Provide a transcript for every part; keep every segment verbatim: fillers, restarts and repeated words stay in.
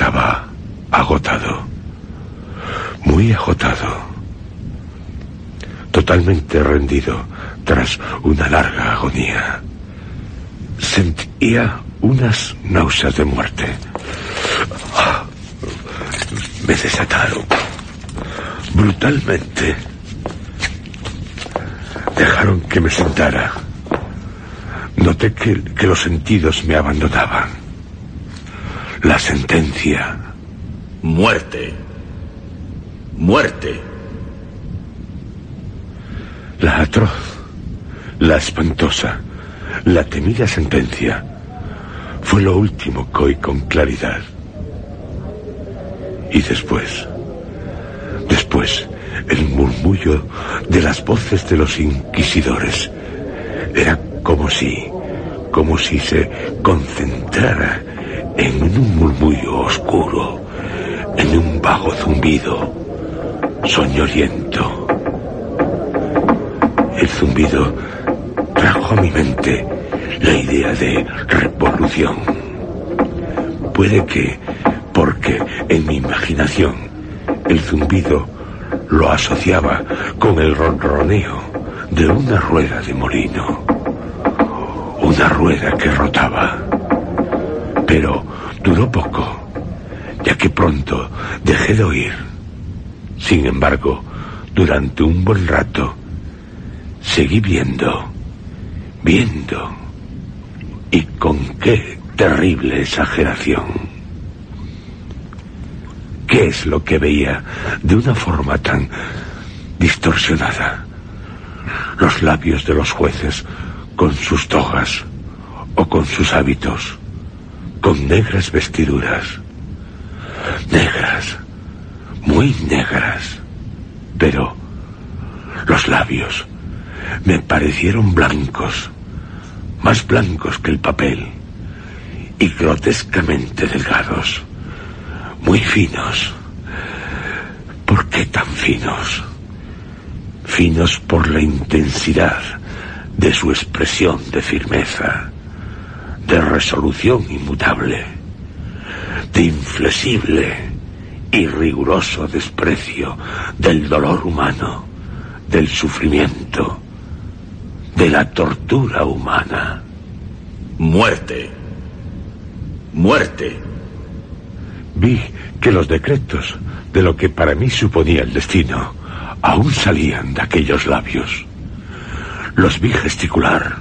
estaba agotado, muy agotado, totalmente rendido tras una larga agonía. Sentía unas náuseas de muerte. Me desataron brutalmente. Dejaron que me sentara. Noté que, que los sentidos me abandonaban. La sentencia. Muerte. Muerte. La atroz, la espantosa, la temida sentencia fue lo último que oí con claridad. Y después, después, el murmullo de las voces de los inquisidores era como si, como si se concentrara en un murmullo oscuro, en un vago zumbido, soñoliento. El zumbido trajo a mi mente la idea de revolución. Puede que, porque en mi imaginación el zumbido lo asociaba con el ronroneo de una rueda de molino, una rueda que rotaba. Pero duró poco, ya que pronto dejé de oír. Sin embargo, durante un buen rato seguí viendo, viendo, y con qué terrible exageración. ¿Qué es lo que veía de una forma tan distorsionada? Los labios de los jueces con sus togas o con sus hábitos, con negras vestiduras, negras, muy negras, pero los labios me parecieron blancos, más blancos que el papel, y grotescamente delgados, muy finos. ¿Por qué tan finos? Finos por la intensidad de su expresión de firmeza, de resolución inmutable, de inflexible y riguroso desprecio del dolor humano, del sufrimiento, de la tortura humana. Muerte. Muerte. Vi que los decretos de lo que para mí suponía el destino aún salían de aquellos labios. Los vi gesticular,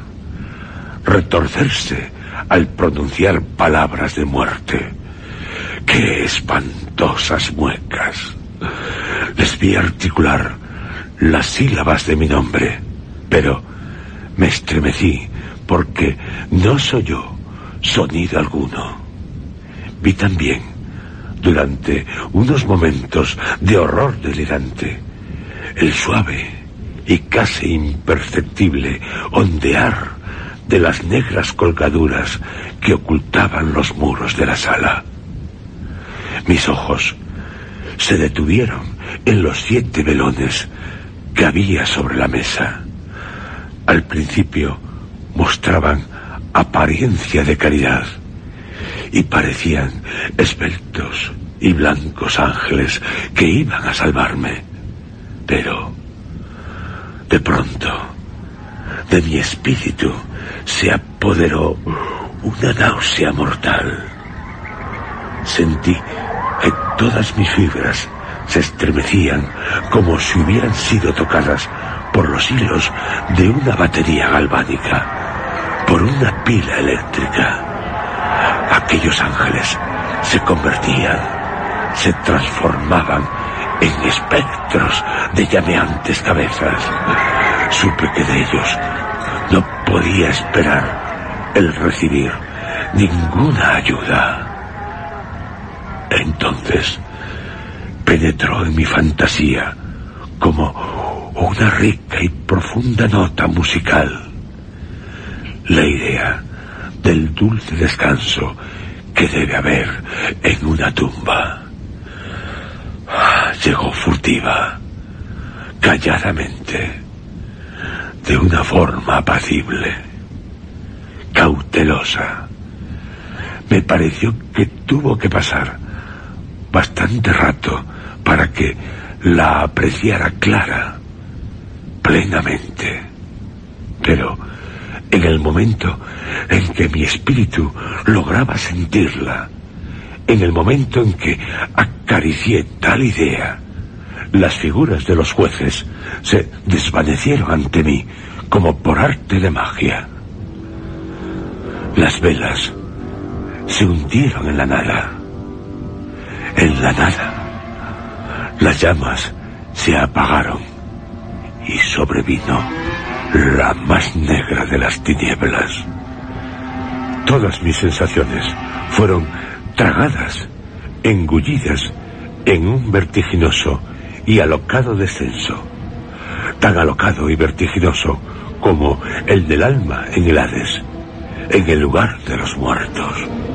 retorcerse al pronunciar palabras de muerte. ¡Qué espantosas muecas! Les vi articular las sílabas de mi nombre, pero me estremecí porque no soy yo sonido alguno. Vi también, durante unos momentos de horror delirante, el suave y casi imperceptible ondear de las negras colgaduras que ocultaban los muros de la sala. Mis ojos se detuvieron en los siete velones que había sobre la mesa. Al principio mostraban apariencia de caridad y parecían esbeltos y blancos ángeles que iban a salvarme. Pero, de pronto, de mi espíritu se apoderó una náusea mortal. Sentí que todas mis fibras se estremecían como si hubieran sido tocadas por los hilos de una batería galvánica, por una pila eléctrica. Aquellos ángeles se convertían, se transformaban en espectros de llameantes cabezas. Supe que de ellos no podía esperar el recibir ninguna ayuda. Entonces penetró en mi fantasía como una rica y profunda nota musical la idea del dulce descanso que debe haber en una tumba. Llegó furtiva, calladamente, de una forma apacible, cautelosa. Me pareció que tuvo que pasar bastante rato para que la apreciara clara, plenamente. Pero en el momento en que mi espíritu lograba sentirla, en el momento en que acaricié tal idea, las figuras de los jueces se desvanecieron ante mí como por arte de magia. Las velas se hundieron en la nada. En la nada, las llamas se apagaron y sobrevino la más negra de las tinieblas. Todas mis sensaciones fueron tragadas, engullidas en un vertiginoso y alocado descenso, tan alocado y vertiginoso como el del alma en el Hades, en el lugar de los muertos.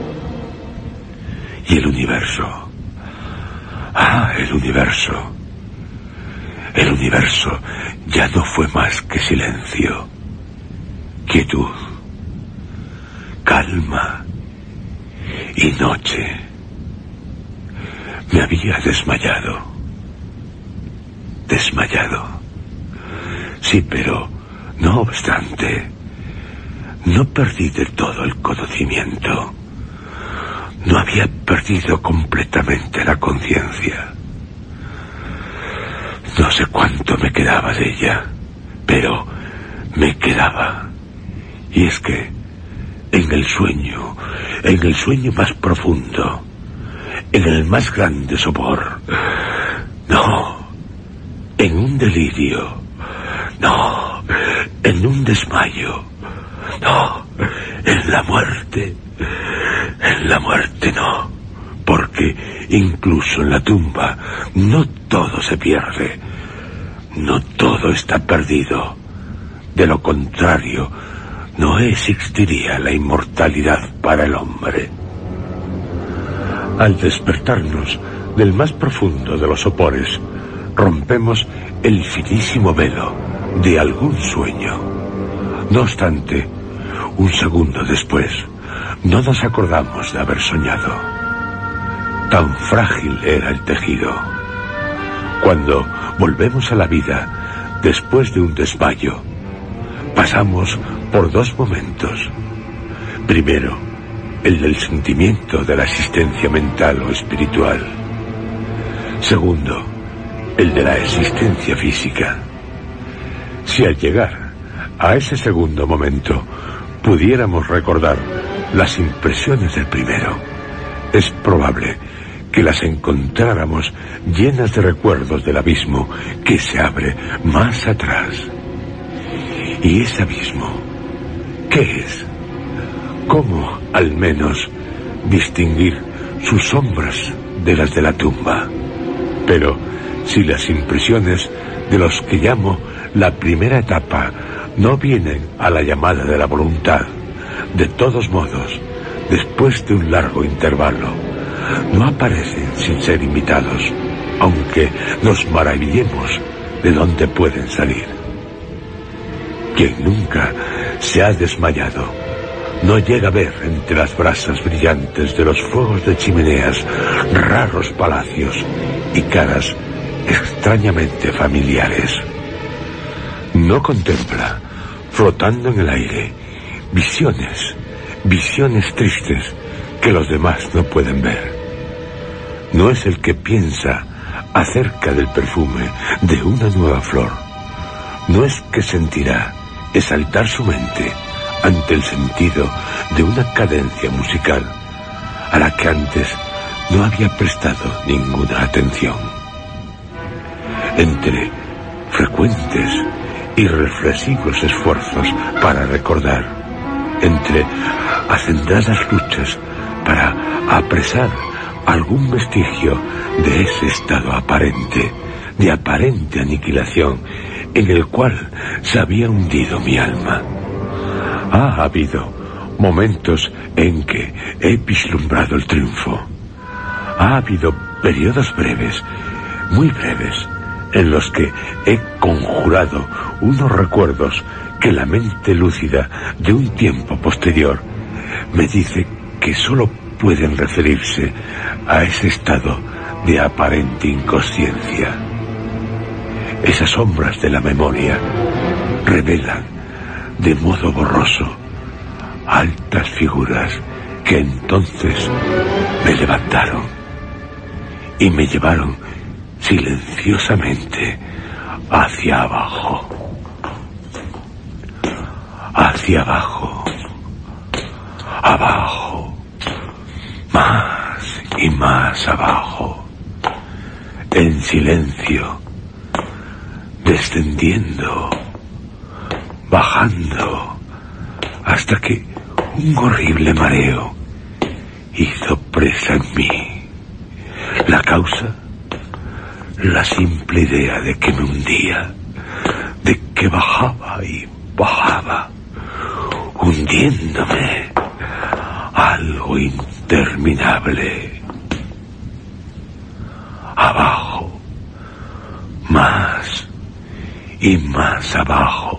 Y el universo, ah, el universo, el universo ya no fue más que silencio, quietud, calma y noche. Me había desmayado, desmayado. Sí, pero no obstante, no perdí del todo el conocimiento. No había perdido completamente la conciencia. No sé cuánto me quedaba de ella, pero me quedaba. Y es que en el sueño, en el sueño más profundo, en el más grande sopor, no, en un delirio, no, en un desmayo, no, en la muerte, en la muerte no, porque incluso en la tumba no todo se pierde, no todo está perdido. De lo contrario, no existiría la inmortalidad para el hombre. Al despertarnos del más profundo de los sopores, rompemos el finísimo velo de algún sueño. No obstante, un segundo después, no nos acordamos de haber soñado. Tan frágil era el tejido. Cuando volvemos a la vida, después de un desmayo, pasamos por dos momentos. Primero, el del sentimiento de la existencia mental o espiritual. Segundo, el de la existencia física. Si al llegar a ese segundo momento pudiéramos recordar las impresiones del primero, es probable que las encontráramos llenas de recuerdos del abismo que se abre más atrás. ¿Y ese abismo qué es? ¿Cómo, al menos, distinguir sus sombras de las de la tumba? Pero si las impresiones de los que llamo la primera etapa no vienen a la llamada de la voluntad, de todos modos, después de un largo intervalo, no aparecen sin ser imitados, aunque nos maravillemos de dónde pueden salir. Quien nunca se ha desmayado no llega a ver entre las brasas brillantes de los fuegos de chimeneas raros palacios y caras extrañamente familiares. No contempla, flotando en el aire, visiones, visiones tristes que los demás no pueden ver. No es el que piensa acerca del perfume de una nueva flor. No es que sentirá exaltar su mente ante el sentido de una cadencia musical a la que antes no había prestado ninguna atención. Entre frecuentes y reflexivos esfuerzos para recordar, entre acendradas luchas para apresar algún vestigio de ese estado aparente, de aparente aniquilación en el cual se había hundido mi alma. Ha habido momentos en que he vislumbrado el triunfo. Ha habido periodos breves, muy breves, en los que he conjurado unos recuerdos que la mente lúcida de un tiempo posterior me dice que sólo pueden referirse a ese estado de aparente inconsciencia. Esas sombras de la memoria revelan de modo borroso altas figuras que entonces me levantaron y me llevaron silenciosamente hacia abajo, hacia abajo, abajo, más y más abajo, en silencio, descendiendo, bajando, hasta que un horrible mareo hizo presa en mí. La causa, la simple idea de que me hundía, de que bajaba y bajaba, hundiéndome, algo interminable. Abajo, más y más abajo.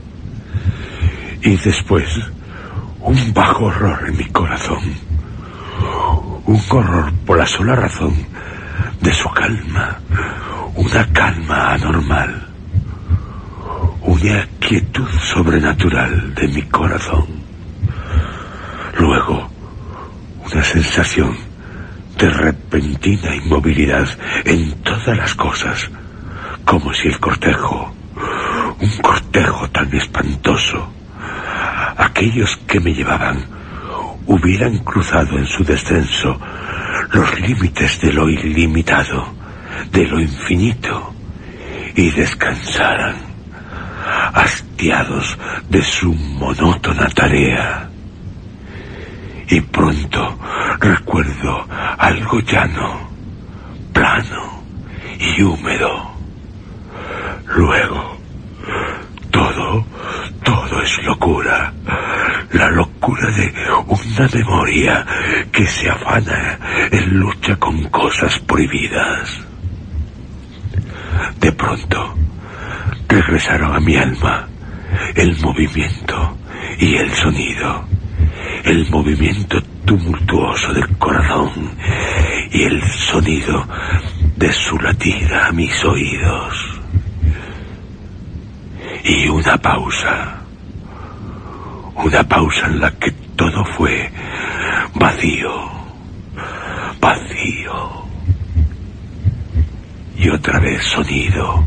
Y después, un bajo horror en mi corazón. Un horror por la sola razón de su calma. Una calma anormal. Una quietud sobrenatural de mi corazón. Luego, una sensación de repentina inmovilidad en todas las cosas, como si el cortejo, un cortejo tan espantoso, aquellos que me llevaban hubieran cruzado en su descenso los límites de lo ilimitado, de lo infinito, y descansaran, hastiados de su monótona tarea. Y pronto recuerdo algo llano, plano y húmedo. Luego, todo, todo es locura. La locura de una memoria que se afana en lucha con cosas prohibidas. De pronto, regresaron a mi alma el movimiento y el sonido. El movimiento tumultuoso del corazón y el sonido de su latida a mis oídos. Y una pausa. Una pausa en la que todo fue vacío, vacío. Y otra vez sonido,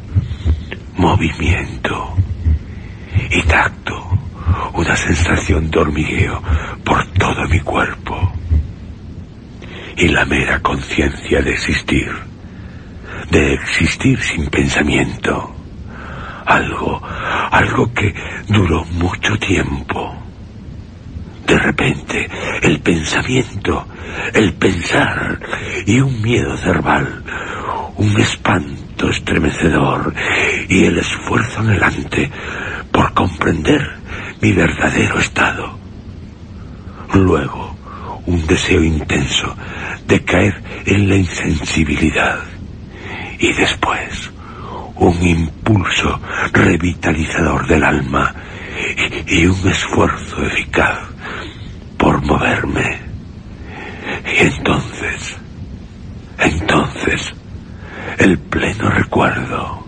movimiento y tacto. Una sensación de hormigueo por todo mi cuerpo. Y la mera conciencia de existir. De existir sin pensamiento. Algo, algo que duró mucho tiempo. De repente, el pensamiento, el pensar y un miedo cerval, un espanto estremecedor y el esfuerzo anhelante por comprender mi verdadero estado. Luego, un deseo intenso de caer en la insensibilidad. Y después, un impulso revitalizador del alma y, y un esfuerzo eficaz por moverme. Y entonces, entonces, el pleno recuerdo,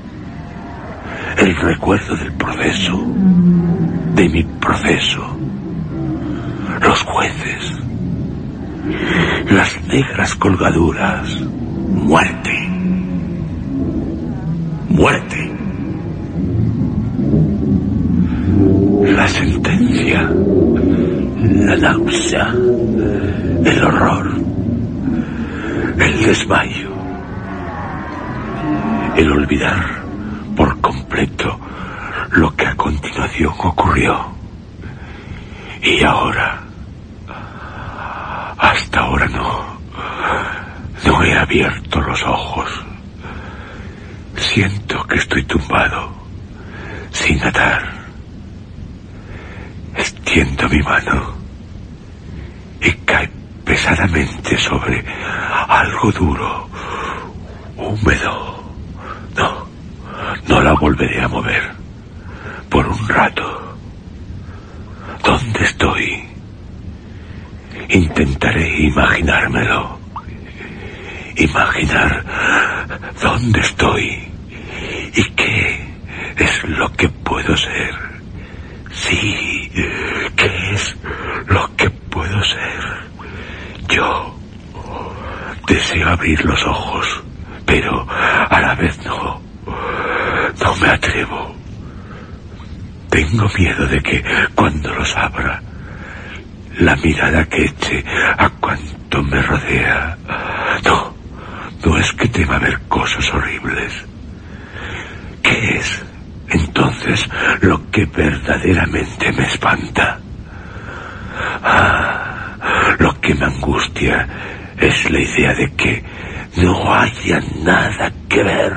el recuerdo del proceso, de mi proceso, los jueces, las negras colgaduras, muerte, muerte, la sentencia, la náusea, el horror, el desmayo, el olvidar por completo lo que a continuación ocurrió. Y ahora, hasta ahora no, no he abierto los ojos. Siento que estoy tumbado, sin atar. Extiendo mi mano y cae pesadamente sobre algo duro, húmedo. No, no la volveré a mover por un rato. ¿Dónde estoy? Intentaré imaginármelo. imaginar dónde estoy y qué es lo que puedo ser. Sí, ¿qué es lo que puedo ser? Yo deseo abrir los ojos, pero a la vez no. No me atrevo. Tengo miedo de que cuando los abra, la mirada que eche a cuanto me rodea. No, no es que tema ver cosas horribles. ¿Qué es entonces lo que verdaderamente me espanta? Ah, lo que me angustia es la idea de que no haya nada que ver.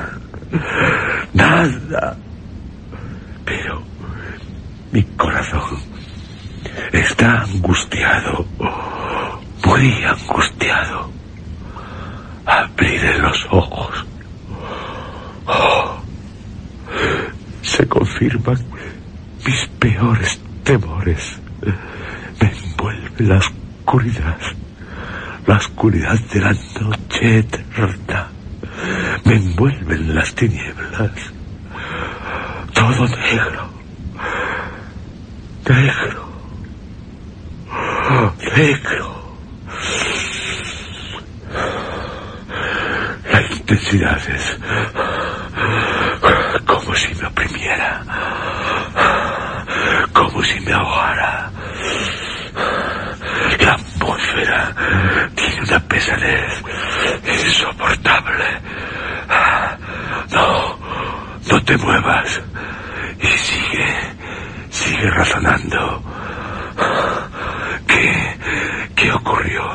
Nada. Pero mi corazón está angustiado, muy angustiado. Abriré los ojos. Oh, se confirman mis peores temores. Me envuelve la oscuridad, la oscuridad de la noche eterna. Me envuelven las tinieblas. Todo negro, negro, negro. La intensidad es como si me oprimiera, como si me ahogara. La atmósfera tiene una pesadez insoportable. No, no te muevas. Y sigue, sigue razonando. ¿Qué, qué ocurrió?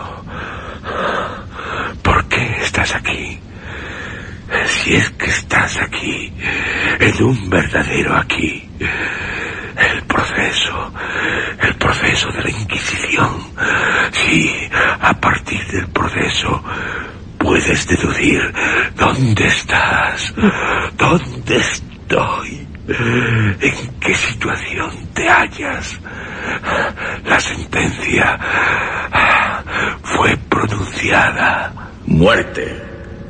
¿Por qué estás aquí? Si es que estás aquí, en un verdadero aquí. El proceso, el proceso de la Inquisición. Sí, a partir del proceso puedes deducir dónde estás, dónde estoy, en qué situación te hallas. La sentencia fue pronunciada. Muerte.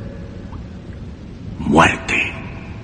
Muerte.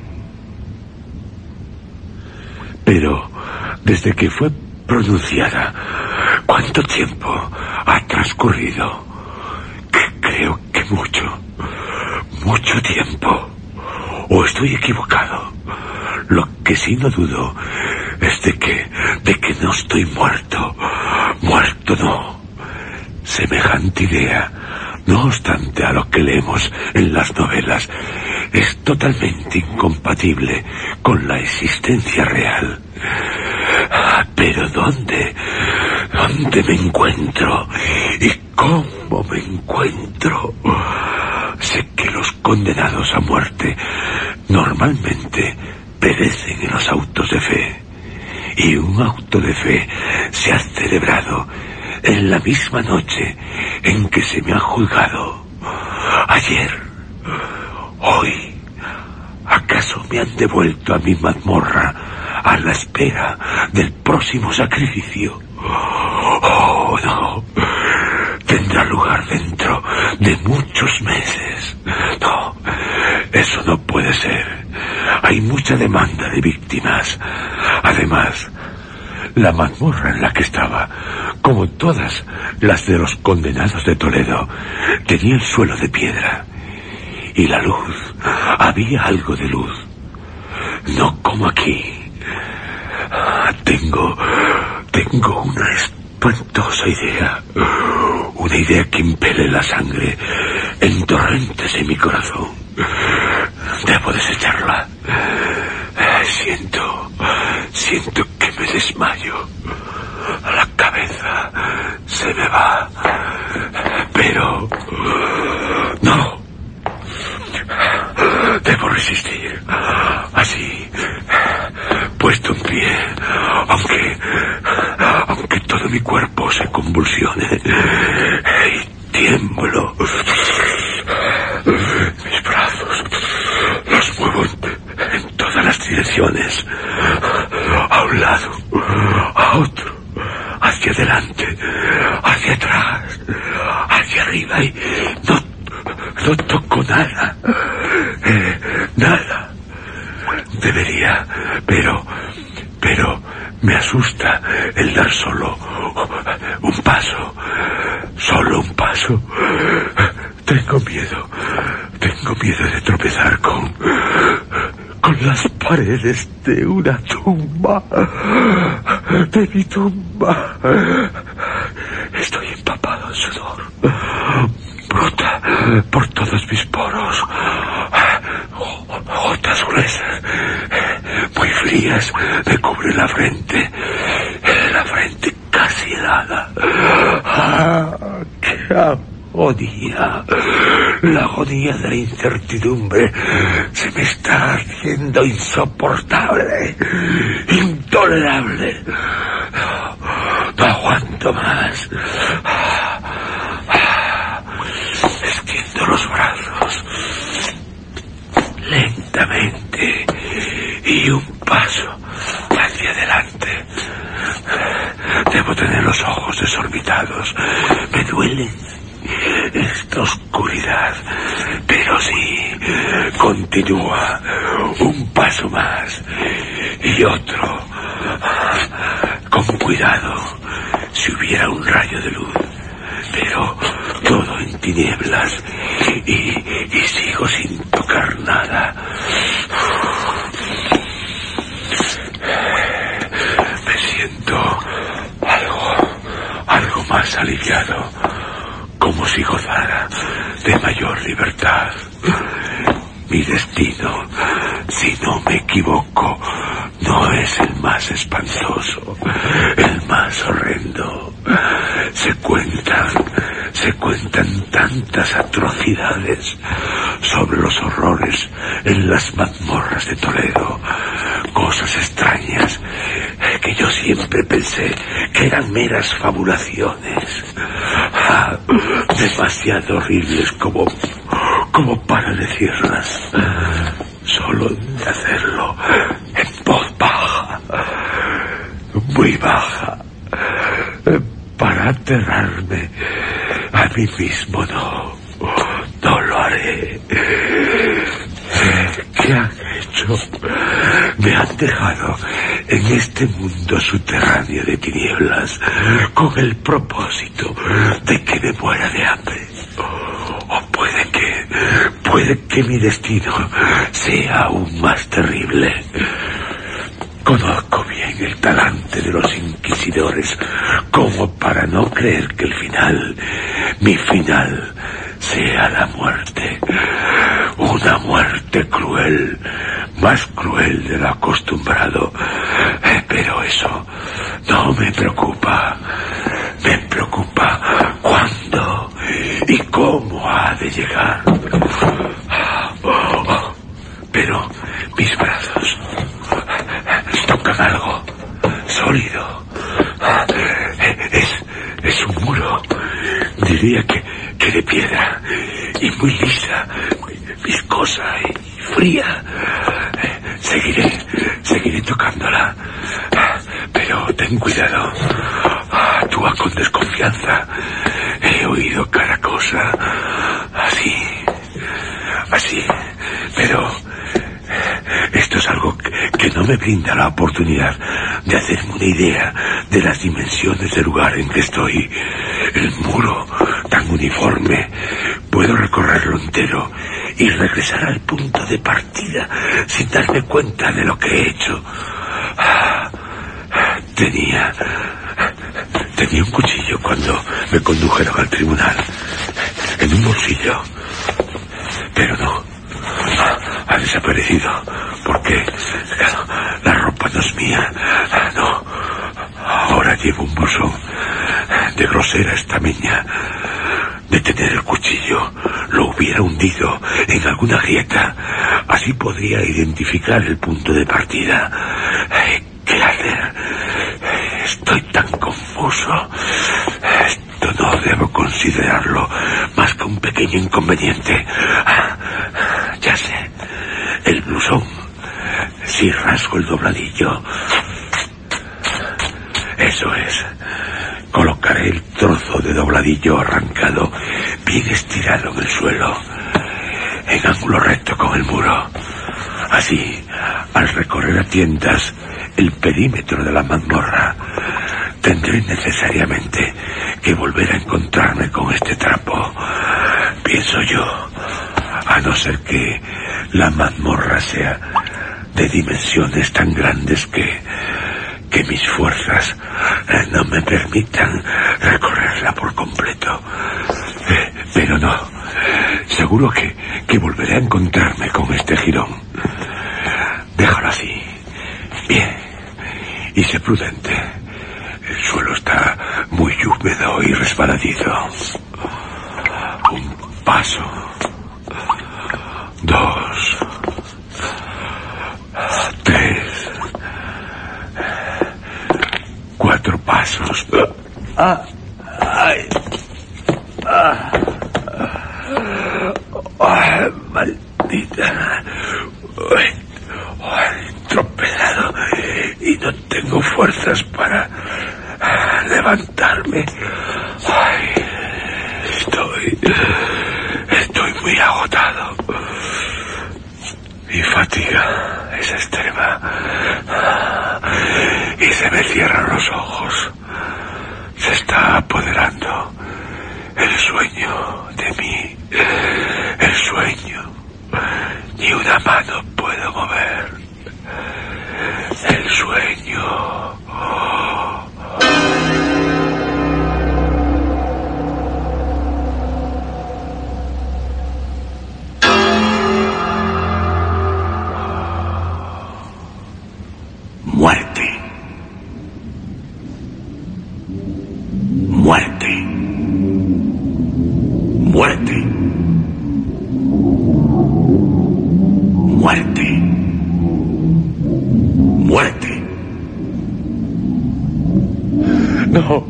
Pero desde que fue pronunciada, ¿cuánto tiempo ha transcurrido? Que creo que mucho, mucho tiempo. ¿O estoy equivocado? Lo que sí no dudo es de que, de que no estoy muerto. Muerto no. Semejante idea, no obstante a lo que leemos en las novelas, es totalmente incompatible con la existencia real. Pero ¿dónde? ¿Dónde me encuentro? ¿Y cómo me encuentro? Sé que los condenados a muerte normalmente perecen en los autos de fe. Y un auto de fe se ha celebrado en la misma noche en que se me ha juzgado. Ayer, hoy, ¿acaso me han devuelto a mi mazmorra a la espera del próximo sacrificio? Oh, no. Tendrá lugar dentro de muchos meses. No, eso no puede ser. Hay mucha demanda de víctimas. Además, la mazmorra en la que estaba, como todas las de los condenados de Toledo, tenía el suelo de piedra. Y la luz, había algo de luz. No como aquí. Tengo, tengo una espantosa idea. Una idea que impele la sangre en torrentes en mi corazón. Debo desecharla. Siento, siento que me desmayo. La cabeza se me va. Pero no. Debo resistir. Así, puesto en pie, aunque, aunque todo mi cuerpo se convulsione y tiemblo. Mis brazos los muevo en, en todas las direcciones, a un lado, a otro, hacia adelante, hacia atrás, hacia arriba y no, No toco nada. Eh, nada. Debería, pero... Pero me asusta el dar solo un paso. Solo un paso. Tengo miedo. Tengo miedo de tropezar con... con las paredes de una tumba. De mi tumba. Estoy empapado en sudor. Brota por todos mis poros. Gotas gruesas, muy frías, me cubren la frente. La frente casi helada. ¡Ah, qué agonía! La agonía de la incertidumbre se me está haciendo insoportable, intolerable. No aguanto más. Extiendo los brazos lentamente y un paso hacia adelante. Debo tener los ojos desorbitados. Me duelen esta oscuridad, pero sí, continúa. Un paso más y otro. Con cuidado, si hubiera un rayo de luz, pero todo en tinieblas y, y sigo sin tocar nada. Me siento algo, algo más aliviado, como si gozara de mayor libertad. Mi destino, si no me equivoco, no es el más espantoso, el más horrendo. Se cuentan, se cuentan tantas atrocidades sobre los horrores en las mazmorras de Toledo, cosas extrañas que yo siempre pensé que eran meras fabulaciones, ah, demasiado horribles como, como para decirlas. Solo de hacerlo en voz baja, muy baja, para aterrarme a mí mismo. No, no lo haré. ¿Qué han hecho? Me han dejado en este mundo subterráneo de tinieblas con el propósito de que me muera de hambre. O puede que, puede que mi destino sea aún más terrible. Conozco bien el talante de los inquisidores como para no creer que el final, mi final, sea la muerte. Una muerte cruel, más cruel de lo acostumbrado. Pero eso no me preocupa. Me preocupa cuándo y cómo ha de llegar. Pero mis brazos tocan algo sólido. Es, es un muro. Diría que, que de piedra y muy lisa, viscosa y fría. Seguiré, seguiré tocándola. Pero ten cuidado. Actúa con desconfianza. He oído cada cosa. Así, así. Pero esto es algo que, que no me brinda la oportunidad de hacerme una idea de las dimensiones del lugar en que estoy. El muro, tan uniforme, puedo recorrerlo entero y regresar al punto de partida sin darme cuenta de lo que he hecho. Tenía... Tenía un cuchillo cuando me condujeron al tribunal, en un bolsillo. Pero no, ha desaparecido, porque claro, la ropa no es mía. No, ahora llevo un bolsón de grosera estameña. De tener el cuchillo, lo hubiera hundido en alguna grieta. Así podría identificar el punto de partida. ¿Qué hacer? Estoy tan confuso. Esto no debo considerarlo más que un pequeño inconveniente. Ah, ya sé. El blusón. Si rasgo el dobladillo. Eso es. Colocaré el trozo de dobladillo arrancado bien estirado en el suelo. en ángulo recto con el muro. Así, al recorrer a tientas el perímetro de la mazmorra, tendré necesariamente que volver a encontrarme con este trapo, pienso yo, a no ser que la mazmorra sea de dimensiones tan grandes que, que mis fuerzas no me permitan recorrerla por completo. Eh, pero no, seguro que, que volveré a encontrarme con este jirón. Déjalo así. Bien. Y sé prudente. El suelo está muy húmedo y resbaladizo. Un paso. Dos. Tres. Cuatro pasos. Ah. Ay. Ah. Ah, maldita. Ay. Ay, tropezado y no tengo fuerzas para levantarme. Ay, estoy, estoy muy agotado. Mi fatiga es extrema y se me cierran los ojos. Se está apoderando el sueño de mí, el sueño. Ni una mano puedo mover. El sueño. Muerte. Muerte. Muerte. Muerte. Muerte. No.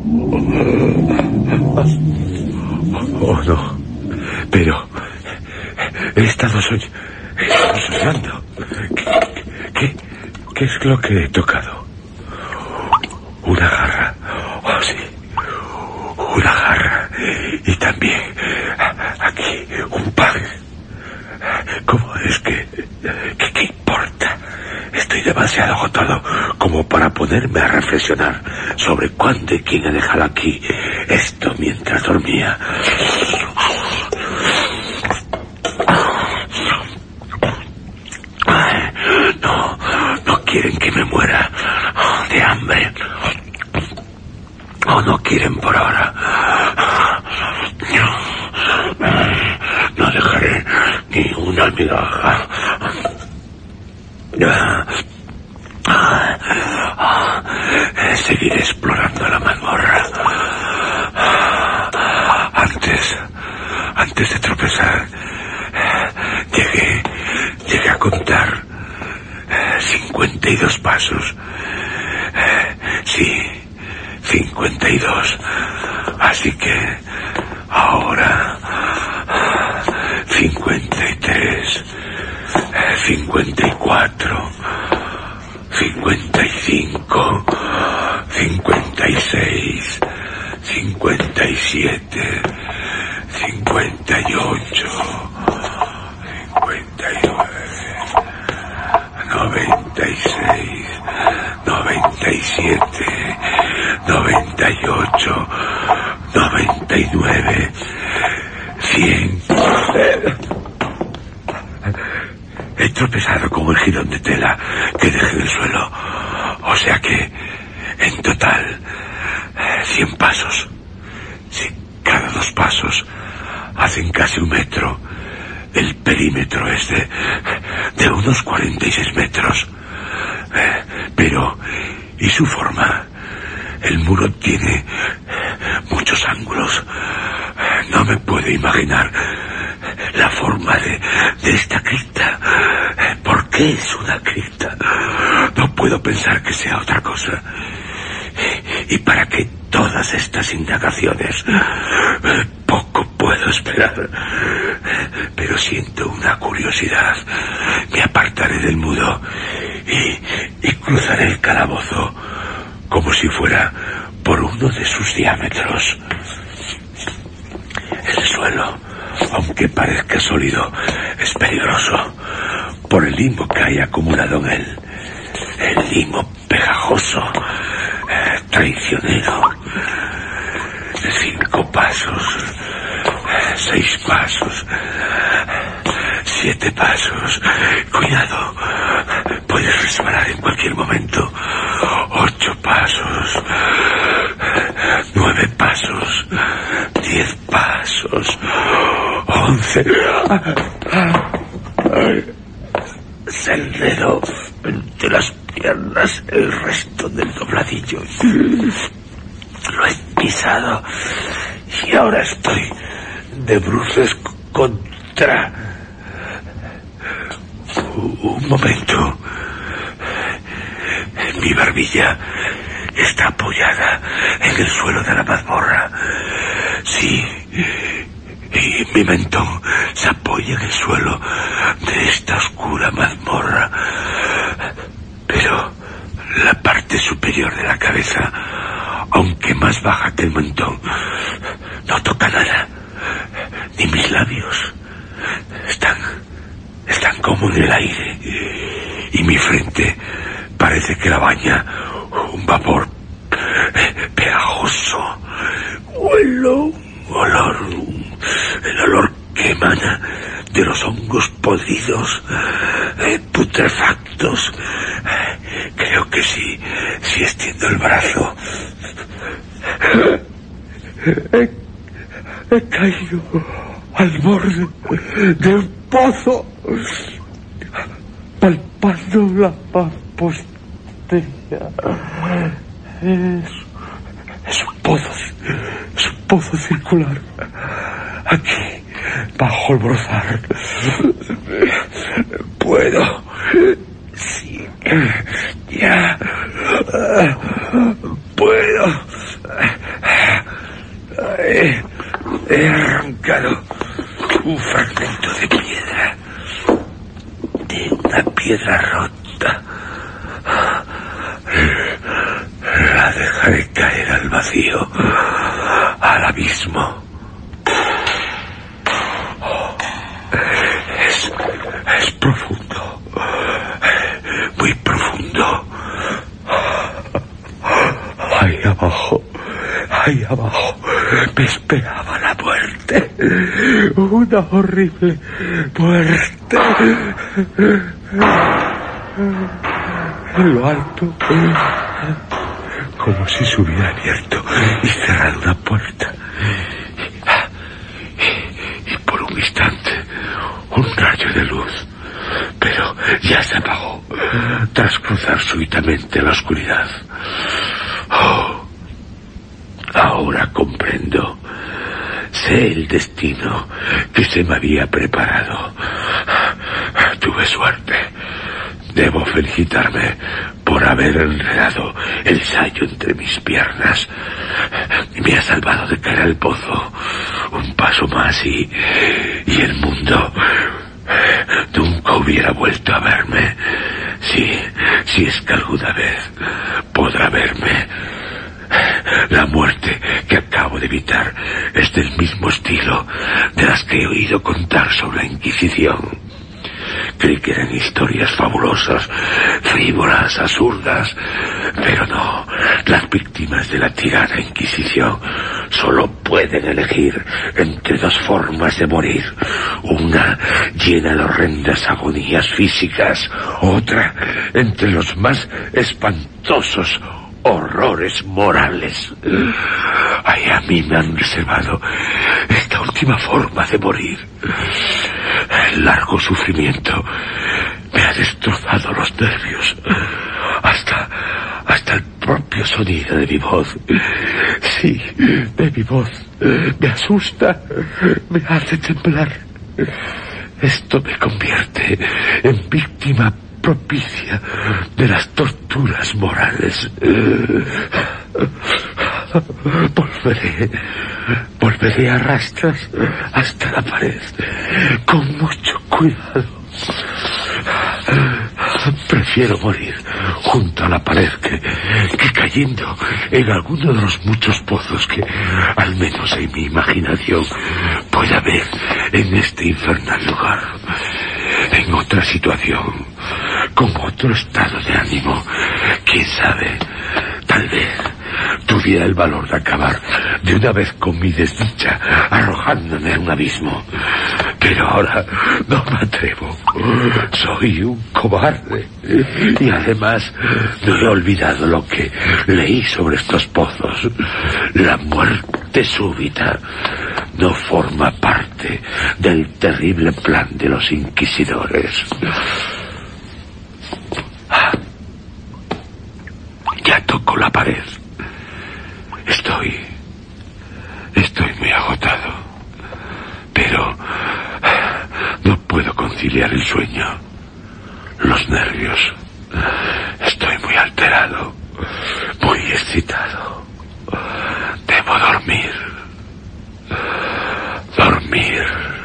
Oh, no. Pero he estado, soñ... he estado soñando. ¿Qué, qué, ¿Qué es lo que he tocado? Una jarra. Oh, sí. Una jarra. Y también aquí un pan. ¿Cómo es que... ¿Qué, qué importa? Estoy demasiado agotado como para ponerme a reflexionar sobre cuándo y quién ha dejado aquí esto mientras dormía. No, no quieren que me muera de hambre. O no quieren por ahora. No dejaré ni una migaja. Seguiré explorando la mazmorra. Antes, antes de tropezar, llegué, llegué a contar cincuenta y dos pasos. Sí, cincuenta y dos. Así que ahora cincuenta y tres, cincuenta y cuatro, cincuenta y cinco, cincuenta y seis, cincuenta y siete, cincuenta y ocho, cincuenta y nueve, noventa y seis, noventa y siete, noventa y ocho, noventa y nueve, cien. He tropezado con el jirón de tela que dejé en el suelo. O sea que, en total, cien pasos. Si cada dos pasos hacen casi un metro, el perímetro es de, de unos cuarenta y seis metros. Pero, ¿y su forma? El muro tiene muchos ángulos. No me puedo imaginar la forma de, de esta cripta. ¿Por qué es una cripta? No puedo pensar que sea otra cosa. ¿Y para qué todas estas indagaciones? Poco puedo esperar. Pero siento una curiosidad. Me apartaré del muro y, y cruzaré el calabozo como si fuera por uno de sus diámetros. El suelo aunque parezca sólido, es peligroso por el limo que hay acumulado en él. El limo pegajoso, eh, traicionero. Cinco pasos, seis pasos, siete pasos. Cuidado, puedes resbalar en cualquier momento. Ocho pasos, nueve pasos, diez pasos, once. Es el dedo entre las piernas, el resto del dobladillo. Lo he pisado y ahora estoy de bruces contra... Un momento. Mi barbilla está apoyada en el suelo de la mazmorra. Sí, y mi mentón se apoya en el suelo de esta oscura mazmorra. Pero la parte superior de la cabeza, aunque más baja que el mentón, no toca nada. Ni mis labios. Están... están como en el aire. Y mi frente parece que la baña un vapor pegajoso. Huelo un olor, un, el olor que emana de los hongos podridos, eh, putrefactos. Creo que sí, si extiendo el brazo. He, he caído al borde del pozo, palpando la mampostería. Es, es un pozo, es un pozo circular. Aquí, bajo el brozar. Puedo. Sí. Ya. Puedo. He, he arrancado un fragmento de piedra. De una piedra rota. La dejaré caer al vacío. Al abismo. Es, es profundo. Muy profundo. Ahí abajo, ahí abajo, me esperaba la muerte. Una horrible muerte. En lo alto, como si se hubiera abierto y cerrado una puerta. Y, y por un instante, un rayo de luz. Pero ya se apagó tras cruzar súbitamente la oscuridad. Oh, ahora comprendo. Sé el destino que se me había preparado. Tuve suerte. Debo felicitarme por haber enredado el sayo entre mis piernas. Me ha salvado de caer al pozo. Un paso más y... y el mundo nunca hubiera vuelto a verme. Sí, si es que alguna vez podrá verme. La muerte que acabo de evitar es del mismo estilo de las que he oído contar sobre la Inquisición. Creí que eran historias fabulosas, frívolas, absurdas, pero no. Las víctimas de la tirana Inquisición solo pueden elegir entre dos formas de morir. Una llena de horrendas agonías físicas, otra entre los más espantosos horrores morales. Ay, a mí me han reservado esta última forma de morir. El largo sufrimiento me ha destrozado los nervios, hasta, hasta el propio sonido de mi voz. Sí, de mi voz. Me asusta, me hace temblar. Esto me convierte en víctima propicia de las torturas morales. Volveré, volveré a rastras hasta la pared, con mucho cuidado. Prefiero morir junto a la pared que, que cayendo en alguno de los muchos pozos que, al menos en mi imaginación, pueda haber en este infernal lugar. En otra situación, con otro estado de ánimo, quién sabe, tal vez tuviera el valor de acabar de una vez con mi desdicha arrojándome a un abismo. Pero ahora no me atrevo. Soy un cobarde. Y además no he olvidado lo que leí sobre estos pozos. La muerte súbita no forma parte del terrible plan de los inquisidores. Ya toco la pared. Estoy... Estoy muy agotado. Pero no puedo conciliar el sueño. Los nervios. Estoy muy alterado. Muy excitado. Debo dormir. Dormir.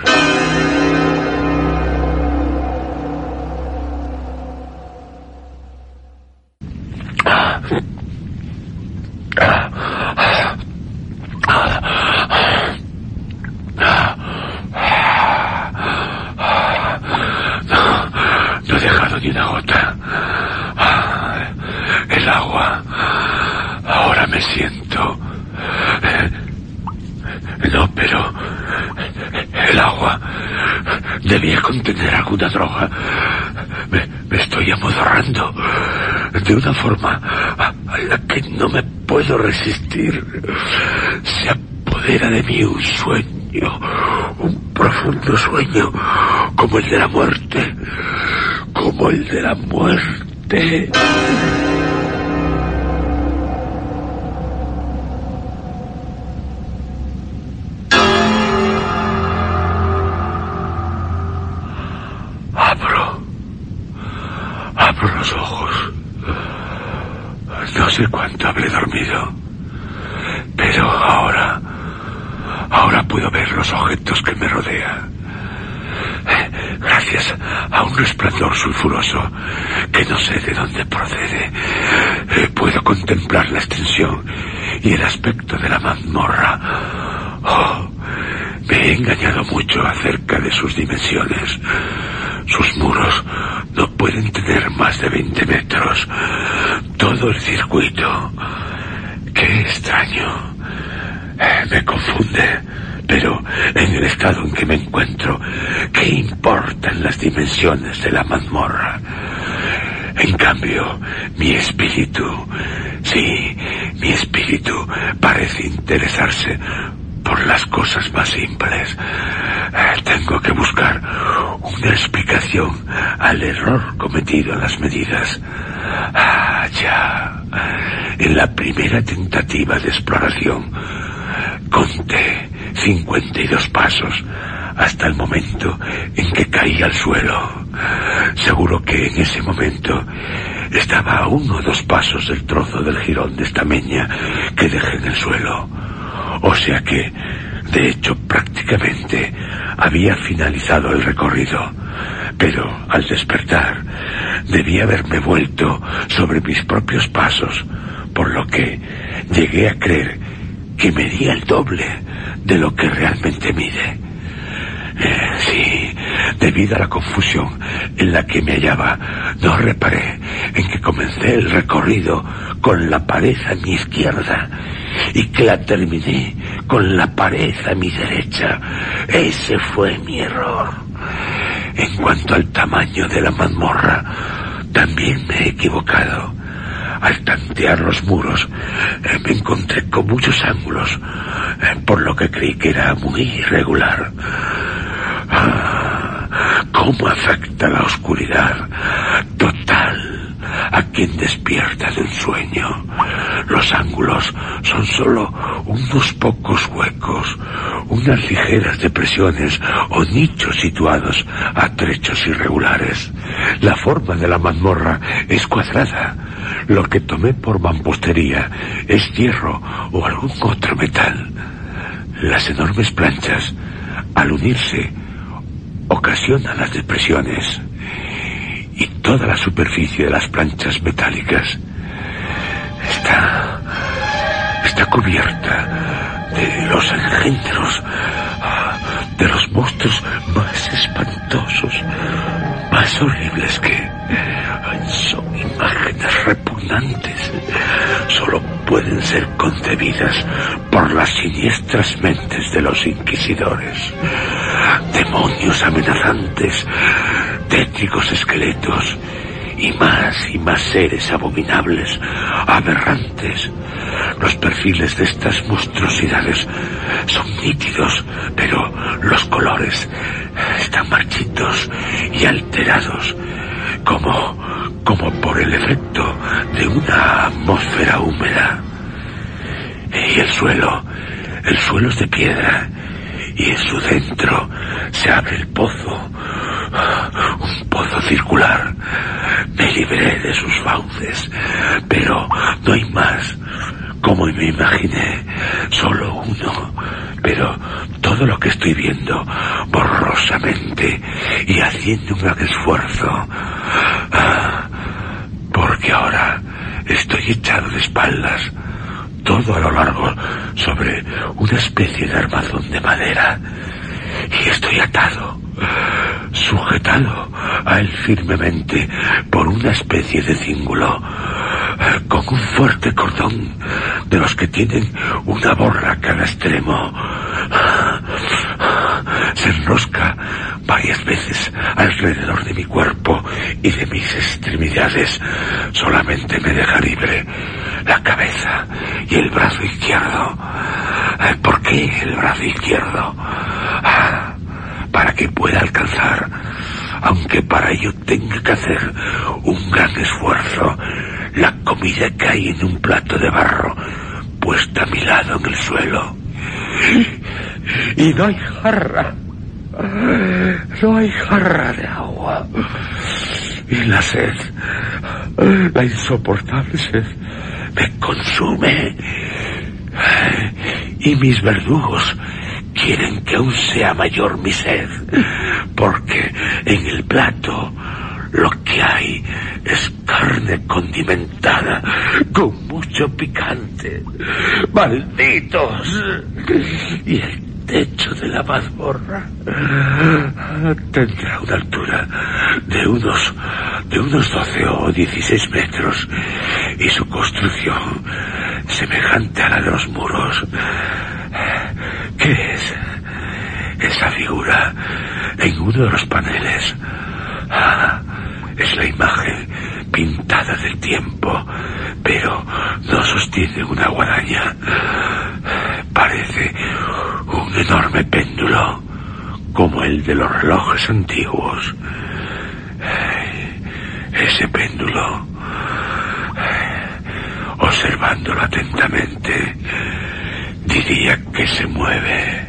No he dejado ni una gota. El agua. Ahora me siento. No, pero el agua debía contener alguna droga. Me, me estoy amodorrando de una forma a, a la que no me puedo resistir. Se apodera de mí un sueño, un profundo sueño, como el de la muerte, como el de la muerte. Abro los ojos. No sé cuánto habré dormido, pero ahora, ahora puedo ver los objetos que me rodean. Gracias a un resplandor sulfuroso que no sé de dónde procede, puedo contemplar la extensión y el aspecto de la mazmorra. Oh, me he engañado mucho acerca de sus dimensiones. Sus muros no pueden tener más de veinte metros. Todo el circuito. Qué extraño. Me confunde. Pero en el estado en que me encuentro, ¿qué importan las dimensiones de la mazmorra? En cambio, mi espíritu, sí, mi espíritu parece interesarse por las cosas más simples. Tengo que buscar una explicación al error cometido en las medidas. Ah, ya. En la primera tentativa de exploración, conté cincuenta y dos pasos hasta el momento en que caí al suelo. Seguro que en ese momento estaba a uno o dos pasos del trozo del jirón de estameña que dejé en el suelo. O sea que, de hecho, prácticamente había finalizado el recorrido. Pero, al despertar, debía haberme vuelto sobre mis propios pasos, por lo que llegué a creer que medía el doble de lo que realmente mide. Eh, sí, debido a la confusión en la que me hallaba, no reparé en que comencé el recorrido con la pared a mi izquierda y que la terminé con la pared a mi derecha. Ese fue mi error. En cuanto al tamaño de la mazmorra, también me he equivocado. Al tantear los muros, eh, me encontré con muchos ángulos, eh, por lo que creí que era muy irregular. Ah, ¿cómo afecta la oscuridad total a quien despierta de un sueño? Los ángulos son solo unos pocos huecos, unas ligeras depresiones o nichos situados a trechos irregulares. La forma de la mazmorra es cuadrada. Lo que tomé por mampostería es hierro o algún otro metal. Las enormes planchas, al unirse, ocasionan las depresiones. y toda la superficie de las planchas metálicas está, está cubierta de los engendros, de los monstruos más espantosos, más horribles que son imágenes repugnantes. Solo pueden ser concebidas por las siniestras mentes de los inquisidores. Demonios amenazantes, tétricos esqueletos y más y más seres abominables, aberrantes. Los perfiles de estas monstruosidades son nítidos, pero los colores están marchitos y alterados, como, como por el efecto de una atmósfera húmeda. Y el suelo, el suelo es de piedra, y en su centro se abre el pozo, un pozo circular. Me libré de sus fauces, pero no hay más. Como me imaginé, solo uno, pero todo lo que estoy viendo borrosamente y haciendo un gran esfuerzo, porque ahora estoy echado de espaldas, todo a lo largo sobre una especie de armazón de madera, y estoy atado, sujetado a él firmemente por una especie de cíngulo, con un fuerte cordón de los que tienen una borra a cada extremo. Se enrosca varias veces alrededor de mi cuerpo y de mis extremidades. Solamente me deja libre la cabeza y el brazo izquierdo. ¿Por qué el brazo izquierdo? Para que pueda alcanzar, aunque para ello tenga que hacer un gran esfuerzo, la comida que hay en un plato de barro puesta a mi lado en el suelo. Y no hay jarra, no hay jarra de agua. Y la sed, la insoportable sed, me consume. Y mis verdugos quieren que aún sea mayor mi sed, porque en el plato lo que hay es carne condimentada con mucho picante. ¡Malditos! Y el techo de la mazmorra tendrá una altura de unos de unos doce o dieciséis metros, y su construcción semejante a la de los muros. ¿Qué es esa figura en uno de los paneles? Ah, es la imagen pintada del tiempo, pero no sostiene una guadaña. Parece un enorme péndulo, como el de los relojes antiguos. Ese péndulo, observándolo atentamente, diría que se mueve.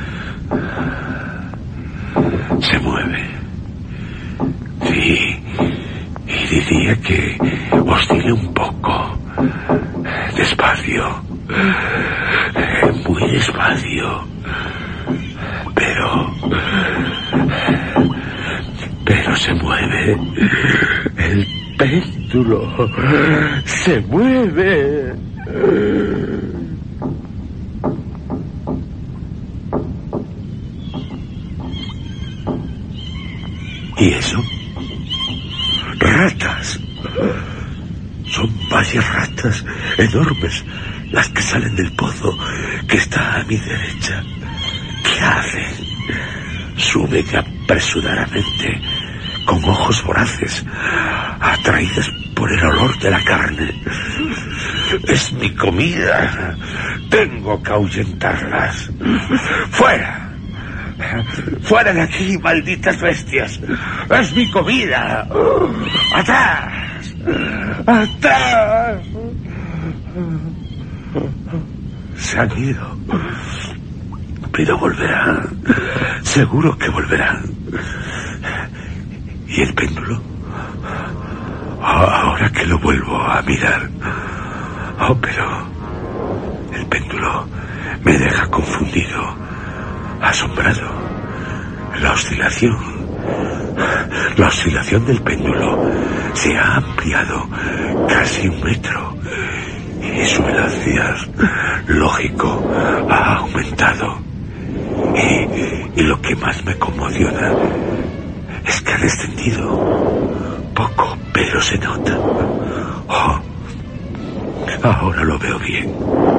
Se mueve. Sí, y diría que oscila un poco. Despacio. Muy despacio. Pero... Pero se mueve. El péndulo se mueve. ¿Y eso? Ratas. Son varias ratas enormes las que salen del pozo que está a mi derecha. ¿Qué hacen? Suben apresuradamente, con ojos voraces, atraídas por el olor de la carne. Es mi comida. Tengo que ahuyentarlas. ¡Fuera! ¡Fuera de aquí, malditas bestias! ¡Es mi comida! ¡Atrás! ¡Atrás! Se han ido. Pero volverán. Seguro que volverán. ¿Y el péndulo? Ahora que lo vuelvo a mirar. Oh, pero... el péndulo me deja confundido, asombrado. La oscilación La oscilación del péndulo se ha ampliado casi un metro y su velocidad, lógico, ha aumentado. Y, y lo que más me conmociona es que ha descendido. Poco, pero se nota. Oh, ahora lo veo bien.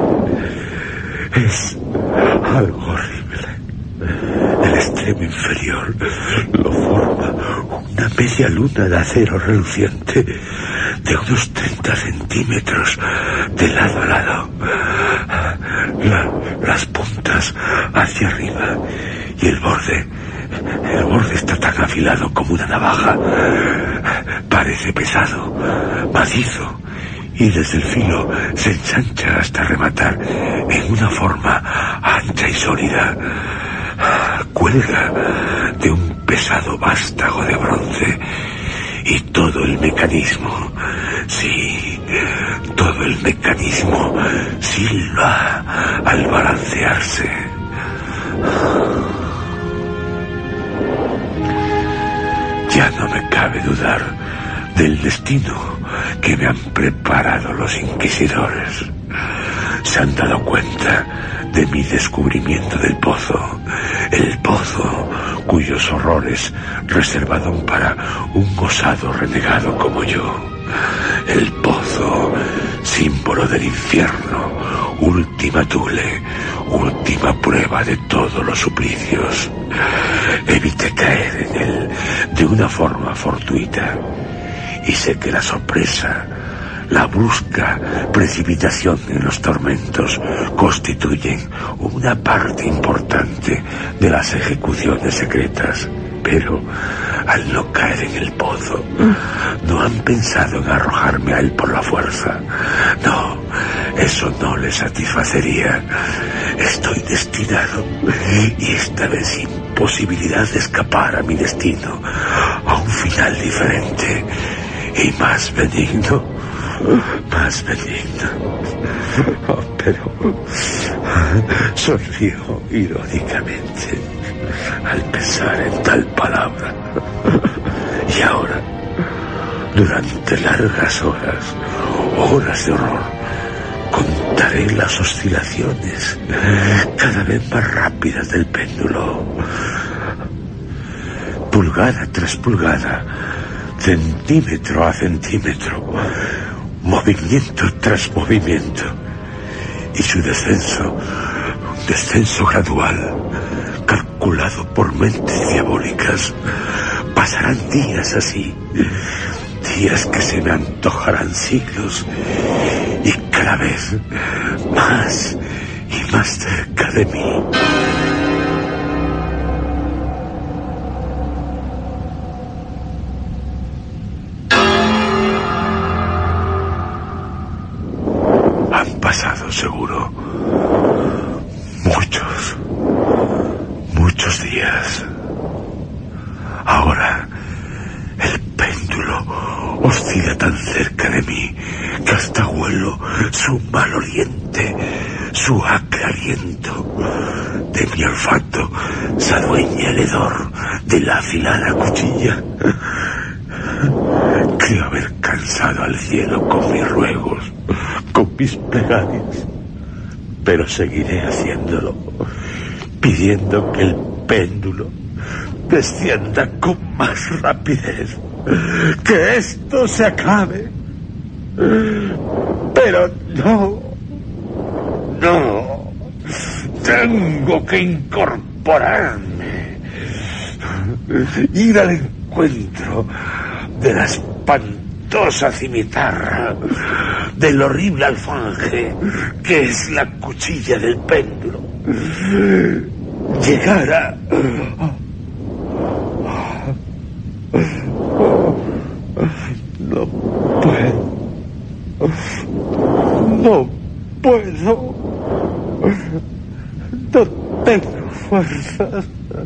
Es algo horrible. El extremo inferior lo forma una media luna de acero reluciente de unos treinta centímetros de lado a lado. La, las puntas hacia arriba y el borde, el borde está tan afilado como una navaja. Parece pesado, macizo, y desde el filo se ensancha hasta rematar en una forma ancha y sólida. Cuelga de un pesado vástago de bronce y todo el mecanismo, sí, todo el mecanismo silba al balancearse. Ya no me cabe dudar del destino que me han preparado los inquisidores. Se han dado cuenta de mi descubrimiento del pozo, el pozo cuyos horrores reservaron para un osado renegado como yo, el pozo, símbolo del infierno, última tule, última prueba de todos los suplicios. Evité caer en él de una forma fortuita y sé que la sorpresa, la brusca precipitación en los tormentos constituyen una parte importante de las ejecuciones secretas. Pero, al no caer en el pozo, no han pensado en arrojarme a él por la fuerza. No, eso no les satisfacería. Estoy destinado, y esta vez sin posibilidad de escapar a mi destino, a un final diferente y más benigno. Más benigno. Oh, pero sonrío irónicamente al pensar en tal palabra. Y ahora, durante largas horas, horas de horror, contaré las oscilaciones cada vez más rápidas del péndulo. Pulgada tras pulgada, centímetro a centímetro, movimiento tras movimiento, y su descenso, un descenso gradual, calculado por mentes diabólicas. Pasarán días así, días que se me antojarán siglos, y cada vez más y más cerca de mí. Pasado seguro muchos, muchos días. Ahora el péndulo oscila tan cerca de mí que hasta huelo su mal oliente, su acre aliento. De mi olfato se adueña el hedor de la afilada cuchilla. Creo haber cansado al cielo con mis ruegos, con mis plegarias, pero seguiré haciéndolo, pidiendo que el péndulo descienda con más rapidez, que esto se acabe. Pero no, no, tengo que incorporarme, ir al encuentro de la espantosa cimitarra, del horrible alfanje que es la cuchilla del péndulo. Llegar a... No puedo. No puedo. No tengo fuerzas.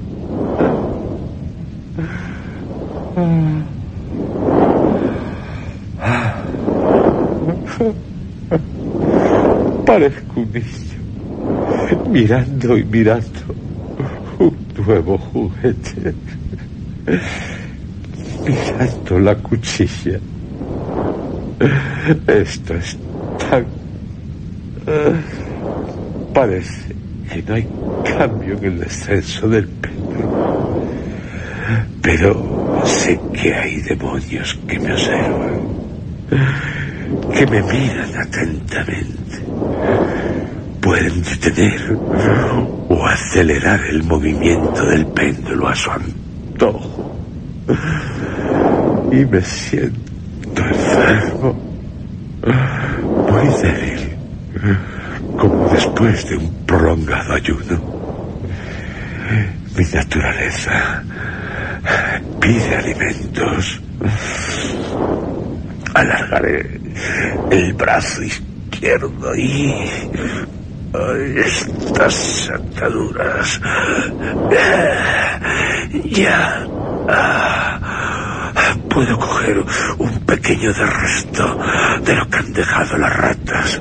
Parezco un niño mirando y mirando un nuevo juguete. mirando la cuchilla. Esto es tan... Parece que no hay cambio en el descenso del péndulo. Pero sé que hay demonios que me observan, que me miran atentamente. Pueden detener o acelerar el movimiento del péndulo a su antojo. Y me siento enfermo, muy débil, como después de un prolongado ayuno. Mi naturaleza pide alimentos. Alargaré el brazo izquierdo y... Ay, estas ataduras... Ya... Puedo coger un pequeño de resto de lo que han dejado las ratas.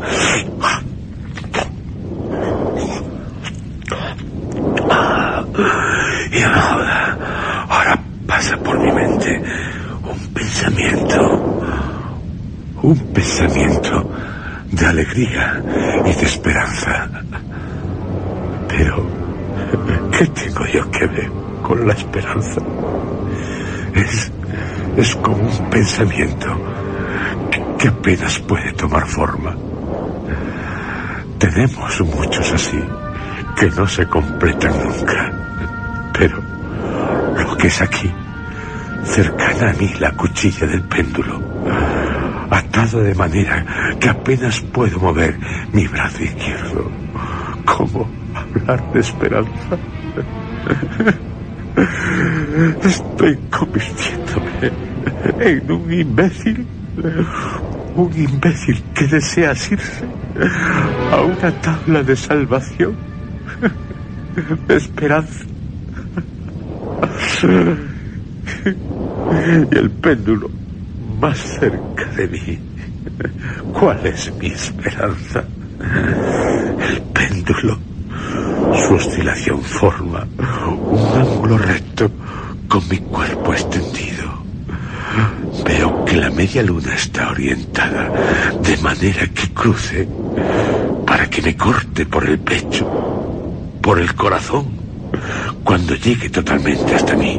Y ahora, ahora pasa por mi mente un pensamiento, un pensamiento de alegría y de esperanza. Pero, ¿qué tengo yo que ver con la esperanza? Es, es como un pensamiento que, que apenas puede tomar forma. Tenemos muchos así, que no se completan nunca. Pero lo que es aquí, cercana a mí la cuchilla del péndulo, atado de manera que apenas puedo mover mi brazo izquierdo. ¿Cómo hablar de esperanza? Estoy convirtiéndome en un imbécil, un imbécil que desea asirse a una tabla de salvación, de esperanza. Y el péndulo más cerca de mí. ¿Cuál es mi esperanza? El péndulo, su oscilación forma un ángulo recto con mi cuerpo extendido. Veo que la media luna está orientada de manera que cruce para que me corte por el pecho, por el corazón, cuando llegue totalmente hasta mí.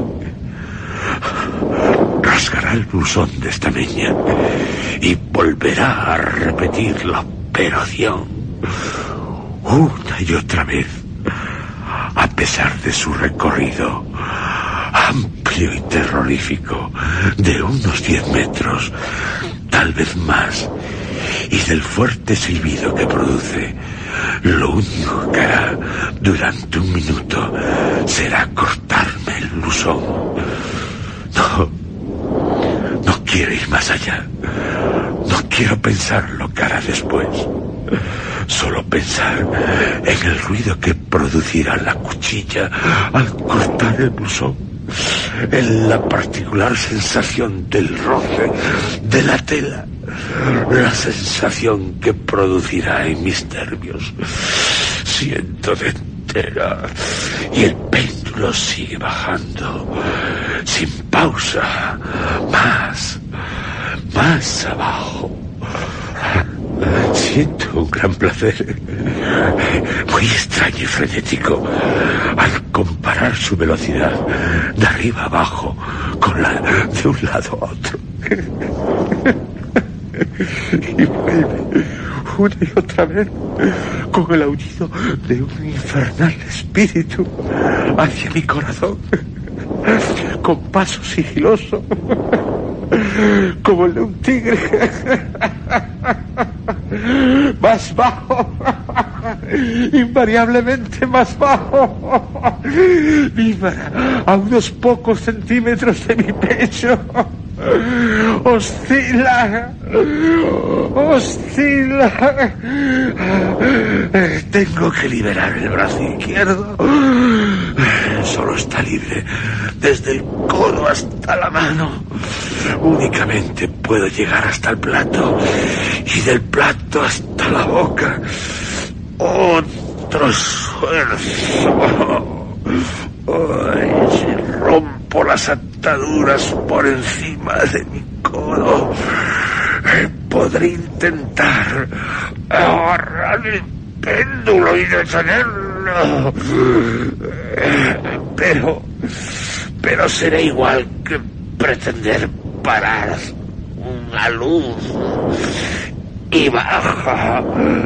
Rasgará el blusón de esta meña y volverá a repetir la operación una y otra vez, a pesar de su recorrido amplio y terrorífico de unos diez metros, tal vez más, y del fuerte silbido que produce. Lo único que hará durante un minuto será cortarme el blusón. No, no quiero ir más allá. No quiero pensar lo que hará después. Solo pensar en el ruido que producirá la cuchilla al cortar el blusón, en la particular sensación del roce de la tela, la sensación que producirá en mis nervios. Siento de entera y el péndulo sigue bajando sin pausa, más, más abajo. Siento un gran placer, muy extraño y frenético, al comparar su velocidad de arriba a abajo con la de un lado a otro. Y vuelve una y otra vez con el aullido de un infernal espíritu hacia mi corazón, con paso sigiloso, como el de un tigre. Más bajo, invariablemente más bajo, vibra a unos pocos centímetros de mi pecho, oscila, oscila. Tengo que liberar el brazo izquierdo. Solo está libre desde el codo hasta la mano. Únicamente puedo llegar hasta el plato y del plato hasta la boca. Otro esfuerzo. Ay, se rompe rompo las ataduras por encima de mi codo. Podré intentar agarrar el péndulo y detenerlo, pero pero será igual que pretender parar una luz y baja.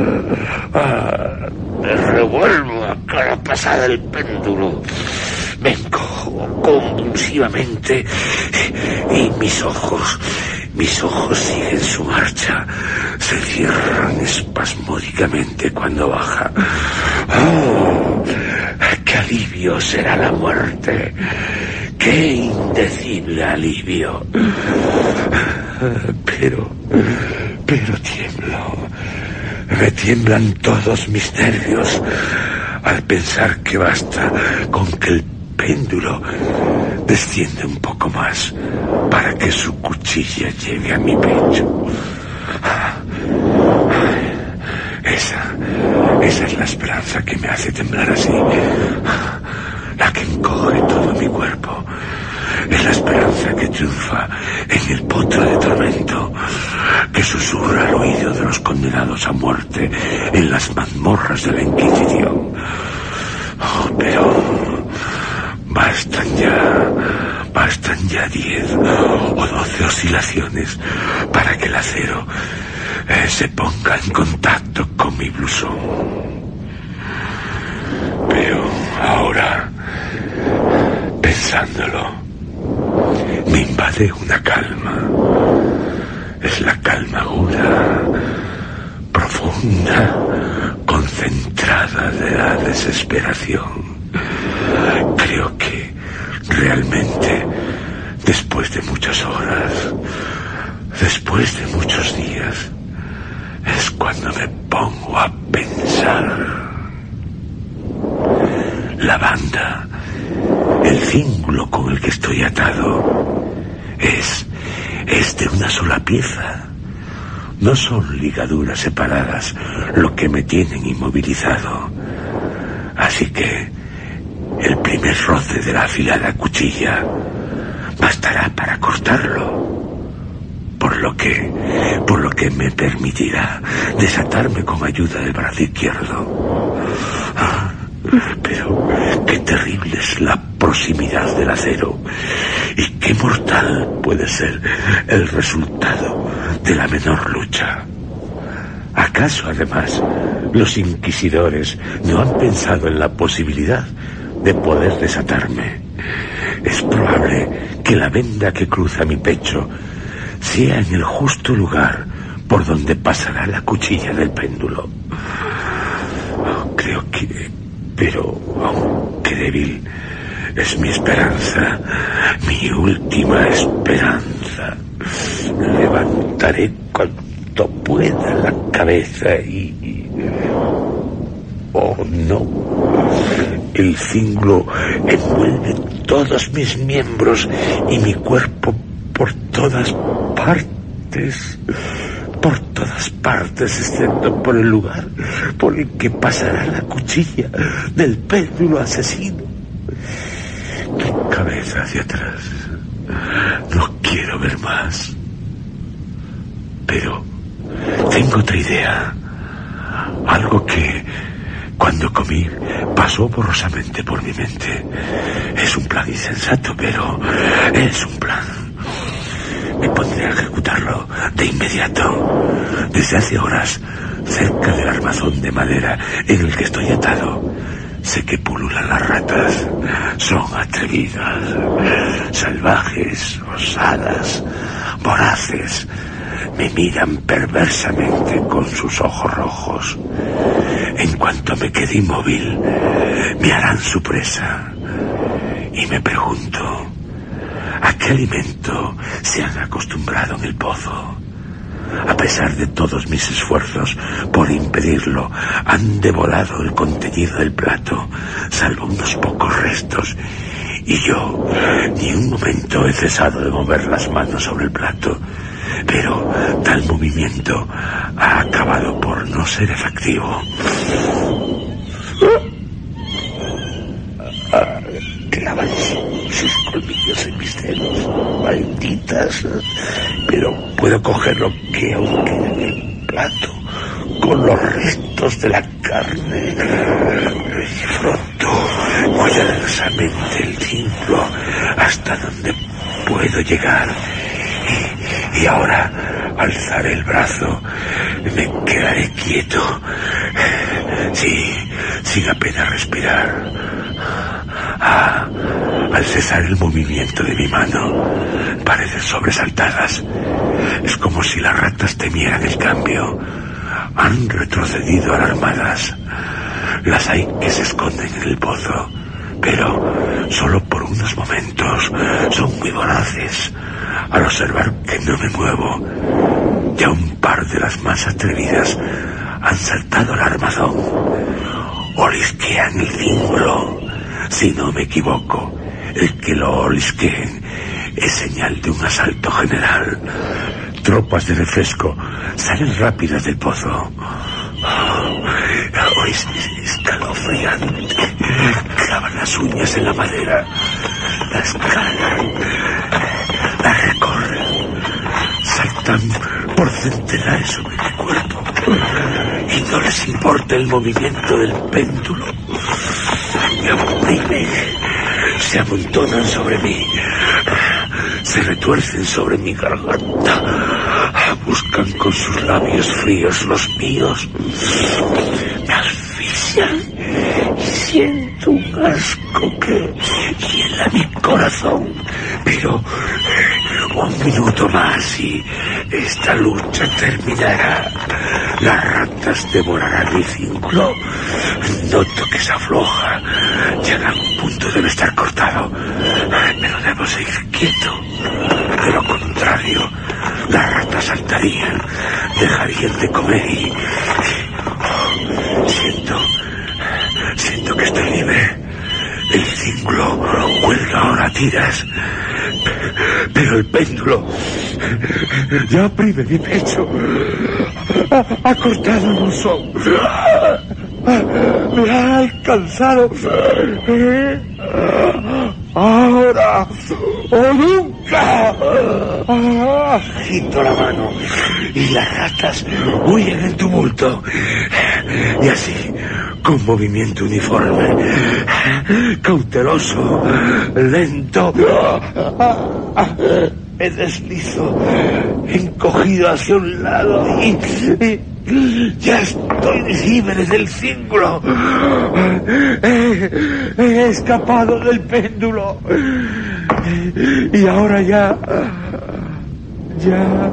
Me revuelvo a cada pasada del péndulo, me encojo convulsivamente y mis ojos Mis ojos siguen su marcha, se cierran espasmódicamente cuando baja. ¡Oh! ¡Qué alivio será la muerte! ¡Qué indecible alivio! Pero, pero tiemblo. Me tiemblan todos mis nervios al pensar que basta con que el péndulo desciende un poco más para que su cuchilla llegue a mi pecho. Esa, esa es la esperanza que me hace temblar así, la que encoge todo mi cuerpo. Es la esperanza que triunfa en el potro de tormento, que susurra al oído de los condenados a muerte en las mazmorras de la Inquisición. Oh, pero bastan ya, bastan ya diez o doce oscilaciones para que el acero eh, se ponga en contacto con mi blusón. Pero ahora, pensándolo, me invade una calma. Es la calma aguda, profunda, concentrada de la desesperación. Creo que realmente, después de muchas horas, después de muchos días, es cuando me pongo a pensar. La banda, el cíngulo con el que estoy atado, es, es de una sola pieza. No son ligaduras separadas lo que me tienen inmovilizado. Así que el primer roce de la afilada cuchilla bastará para cortarlo, por lo que, por lo que me permitirá desatarme con ayuda del brazo izquierdo. Ah, pero qué terrible es la proximidad del acero y qué mortal puede ser el resultado de la menor lucha. ¿Acaso, además, los inquisidores no han pensado en la posibilidad de poder desatarme? Es probable que la venda que cruza mi pecho sea en el justo lugar por donde pasará la cuchilla del péndulo. Oh, creo que... pero, oh, qué débil es mi esperanza, mi última esperanza. Levantaré cuanto pueda la cabeza y... oh, no. El cíngulo envuelve todos mis miembros y mi cuerpo por todas partes. Por todas partes, excepto por el lugar por el que pasará la cuchilla del péndulo asesino. Mi cabeza hacia atrás. No quiero ver más. Pero tengo otra idea. Algo que, cuando comí, pasó borrosamente por mi mente. Es un plan insensato, pero es un plan. Me pondré a ejecutarlo de inmediato. Desde hace horas, cerca del armazón de madera en el que estoy atado, sé que pululan las ratas. Son atrevidas, salvajes, osadas, voraces. Me miran perversamente con sus ojos rojos. En cuanto me quede inmóvil, me harán su presa. Y me pregunto, ¿a qué alimento se han acostumbrado en el pozo? A pesar de todos mis esfuerzos por impedirlo, han devorado el contenido del plato, salvo unos pocos restos, y yo ni un momento he cesado de mover las manos sobre el plato, pero tal movimiento ha acabado por no ser efectivo. Clavan sus colmillos en mis dedos, malditas. Pero puedo coger lo que aún queda en el plato, con los restos de la carne. Y pronto cuidadosamente el círculo hasta donde puedo llegar. Y, y ahora alzaré el brazo, me quedaré quieto, sí, sin apenas respirar. Ah, al cesar el movimiento de mi mano, parecen sobresaltadas. Es como si las ratas temieran el cambio. Han retrocedido alarmadas. Las hay que se esconden en el pozo, pero solo por unos momentos. Son muy voraces. Al observar que no me muevo, ya un par de las más atrevidas han saltado al armazón. Olisquean el cíngulo. Si no me equivoco, el que lo olisqueen es señal de un asalto general. Tropas de refresco salen rápidas del pozo. Oh, es escalofriante. Clavan las uñas en la madera, la escalan, la recorren, saltan por centenares sobre mi cuerpo y no les importa el movimiento del péndulo. Me oprimen, se amontonan sobre mí, se retuercen sobre mi garganta, buscan con sus labios fríos los míos, me asfixian y siento un asco que hiela mi corazón. Pero un minuto más y esta lucha terminará. Las ratas devorarán mi círculo. Noto que se afloja. Llega a un punto, debe estar cortado. Pero debo seguir quieto. De lo contrario, las ratas saltarían, dejarían de comer y... Oh, siento... Siento que estoy libre. El círculo cuelga ahora a tiras. Pero el péndulo ya oprime mi pecho. Ha, ha cortado el buzón. Me ha alcanzado. Ahora o nunca. Agito la mano y las ratas huyen en tumulto. Y así, con movimiento uniforme, cauteloso, lento, me deslizo, encogido hacia un lado y, y ya estoy libre del círculo. He, he escapado del péndulo y ahora ya, ya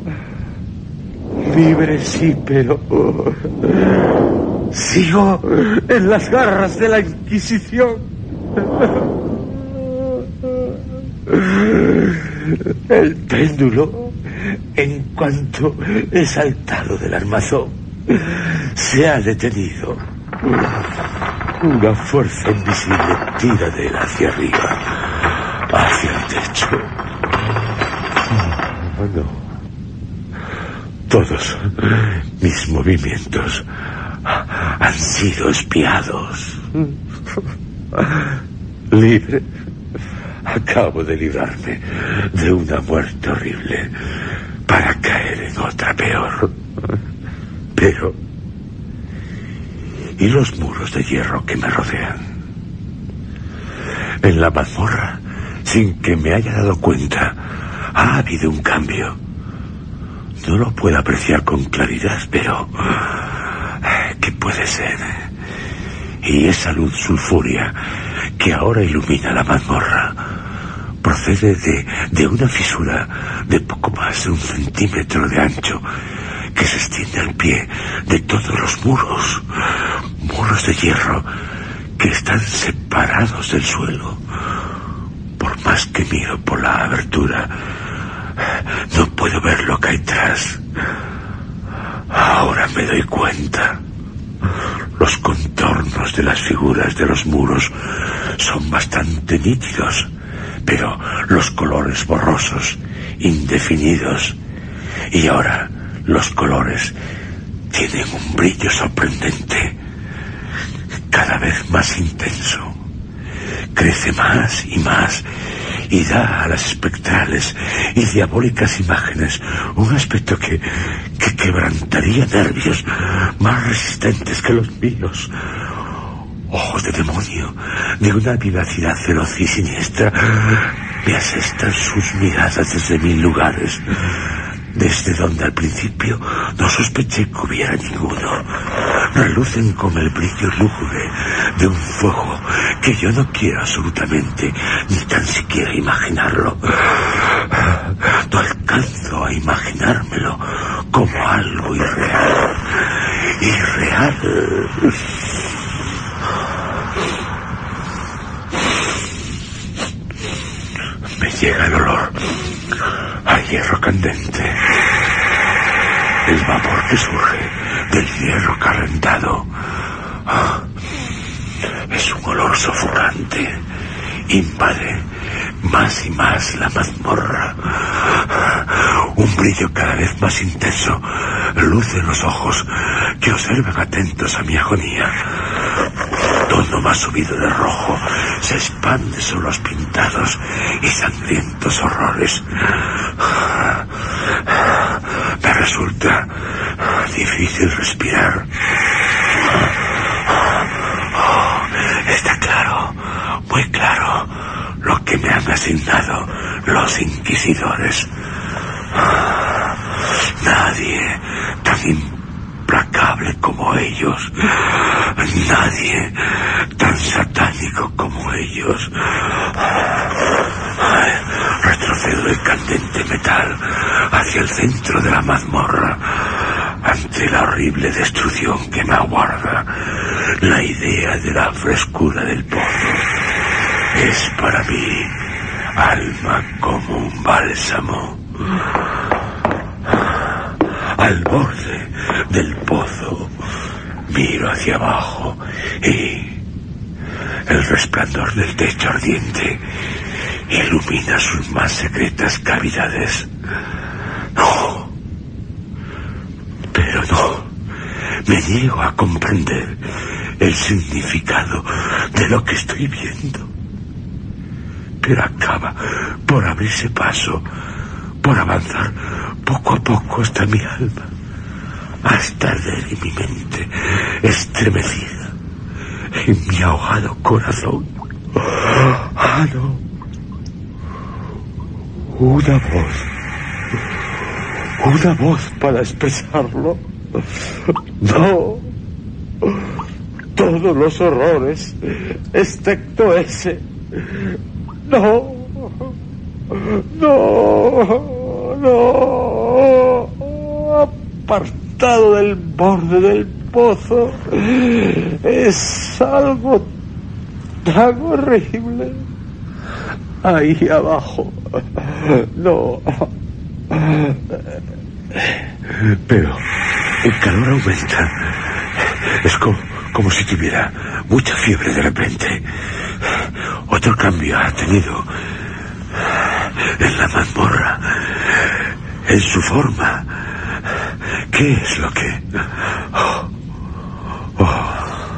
libre sí, pero sigo en las garras de la Inquisición. El péndulo, en cuanto he saltado del armazón, se ha detenido. Una fuerza invisible tira de él hacia arriba, hacia el techo. Oh, no. Todos mis movimientos han sido espiados. Libre. Acabo de librarme de una muerte horrible para caer en otra peor. Pero... ¿y los muros de hierro que me rodean? En la mazmorra, sin que me haya dado cuenta, ha habido un cambio. No lo puedo apreciar con claridad, pero... ¿qué puede ser? Y esa luz sulfúrea que ahora ilumina la mazmorra procede de, de una fisura de poco más de un centímetro de ancho que se extiende al pie de todos los muros, muros de hierro que están separados del suelo. Por más que miro por la abertura, no puedo ver lo que hay tras. Ahora me doy cuenta. Los contornos de las figuras de los muros son bastante nítidos, pero los colores borrosos, indefinidos. Y ahora los colores tienen un brillo sorprendente, cada vez más intenso, crece más y más y da a las espectrales y diabólicas imágenes un aspecto que, que quebrantaría nervios más resistentes que los míos. Ojos de demonio, de una vivacidad feroz y siniestra, me asestan sus miradas desde mil lugares, desde donde al principio no sospeché que hubiera ninguno. Relucen con el brillo lúgubre de un fuego que yo no quiero absolutamente, ni tan siquiera imaginarlo. No alcanzo a imaginármelo como algo irreal. Irreal. Me llega el olor a hierro candente. El vapor que surge del hierro calentado. Es un olor sofocante. Invade más y más la mazmorra. Un brillo cada vez más intenso luce en los ojos que observan atentos a mi agonía. Tono más subido de rojo se expande sobre los pintados y sangrientos horrores. Me resulta difícil respirar. Está claro, muy claro, lo que me han asignado los inquisidores. Nadie tan implacable como ellos. Nadie tan satánico como ellos. Retrocedo el candente metal hacia el centro de la mazmorra ante la horrible destrucción que me aguarda. La idea de la frescura del pozo es para mí alma como un bálsamo. Al borde del pozo miro hacia abajo y el resplandor del techo ardiente ilumina sus más secretas cavidades. No, pero no, me niego a comprender el significado de lo que estoy viendo. Pero acaba por abrirse paso, por avanzar poco a poco hasta mi alma, hasta arder en mi mente estremecida, en mi ahogado corazón. Ah, no. Una voz. Una voz para expresarlo. No. Todos los horrores, excepto ese. No. No. No. Apartado del borde del pozo. Es algo tan horrible. Ahí abajo. No. Pero el calor aumenta. Es como, como si tuviera mucha fiebre de repente. Otro cambio ha tenido en la mazmorra, en su forma. ¿Qué es lo que...? Oh, oh.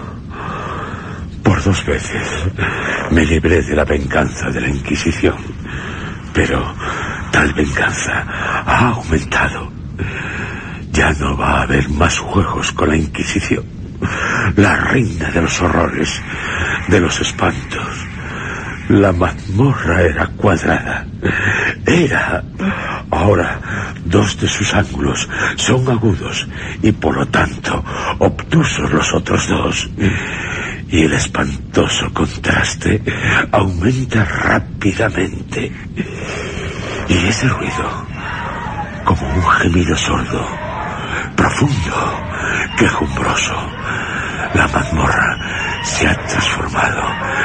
Por dos veces me libré de la venganza de la Inquisición, pero tal venganza ha aumentado. Ya no va a haber más juegos con la Inquisición, la reina de los horrores, de los espantos. La mazmorra era cuadrada. Era... Ahora, dos de sus ángulos son agudos y por lo tanto obtusos los otros dos. Y el espantoso contraste aumenta rápidamente. Y ese ruido, como un gemido sordo, profundo, quejumbroso, la mazmorra se ha transformado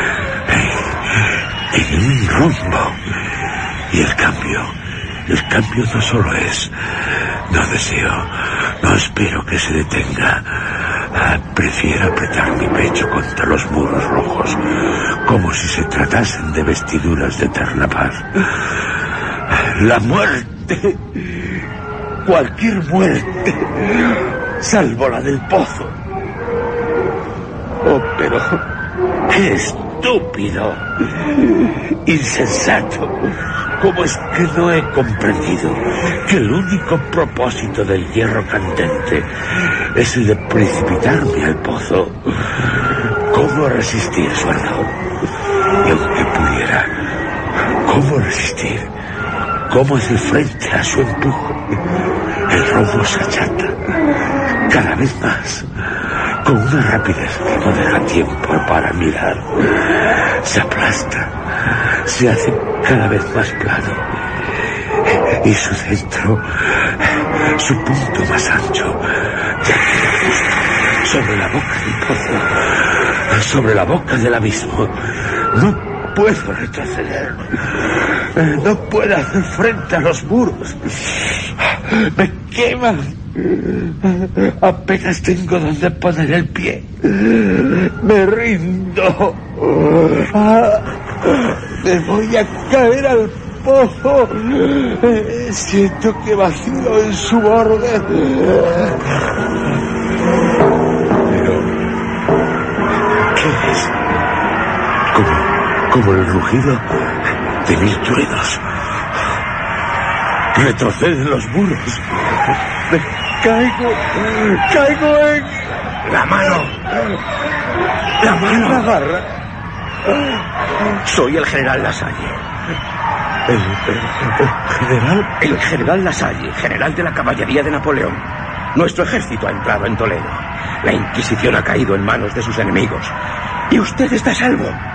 en, en un rombo. Y el cambio... El cambio no solo es... No deseo, no espero que se detenga. Ah, prefiero apretar mi pecho contra los muros rojos, como si se tratasen de vestiduras de eterna paz. La muerte, cualquier muerte, salvo la del pozo. Oh, pero... ¿qué es estúpido, insensato. ¿Cómo es que no he comprendido que el único propósito del hierro candente es el de precipitarme al pozo? ¿Cómo resistir su ardor? Y aunque pudiera, ¿cómo resistir? ¿Cómo hacer frente a su empuje? El robo se achata cada vez más, con una rapidez que no deja tiempo para mirar. Se aplasta, se hace cada vez más plano, y su centro, su punto más ancho, ya queda justo sobre la boca del pozo, sobre la boca del abismo. No puedo retroceder, no puedo hacer frente a los muros, me queman. Apenas tengo donde poner el pie. Me rindo. Me voy a caer al pozo. Siento que vacío en su borde. Pero ¿qué es? Como, como el rugido de mil truenos. Retroceden los muros. Me caigo, caigo en... ¡La mano! ¡La mano! La garra. Soy el general Lasalle. ¿El, el, el general? El general Lasalle, general de la caballería de Napoleón. Nuestro ejército ha entrado en Toledo. La Inquisición ha caído en manos de sus enemigos. Y usted está a salvo.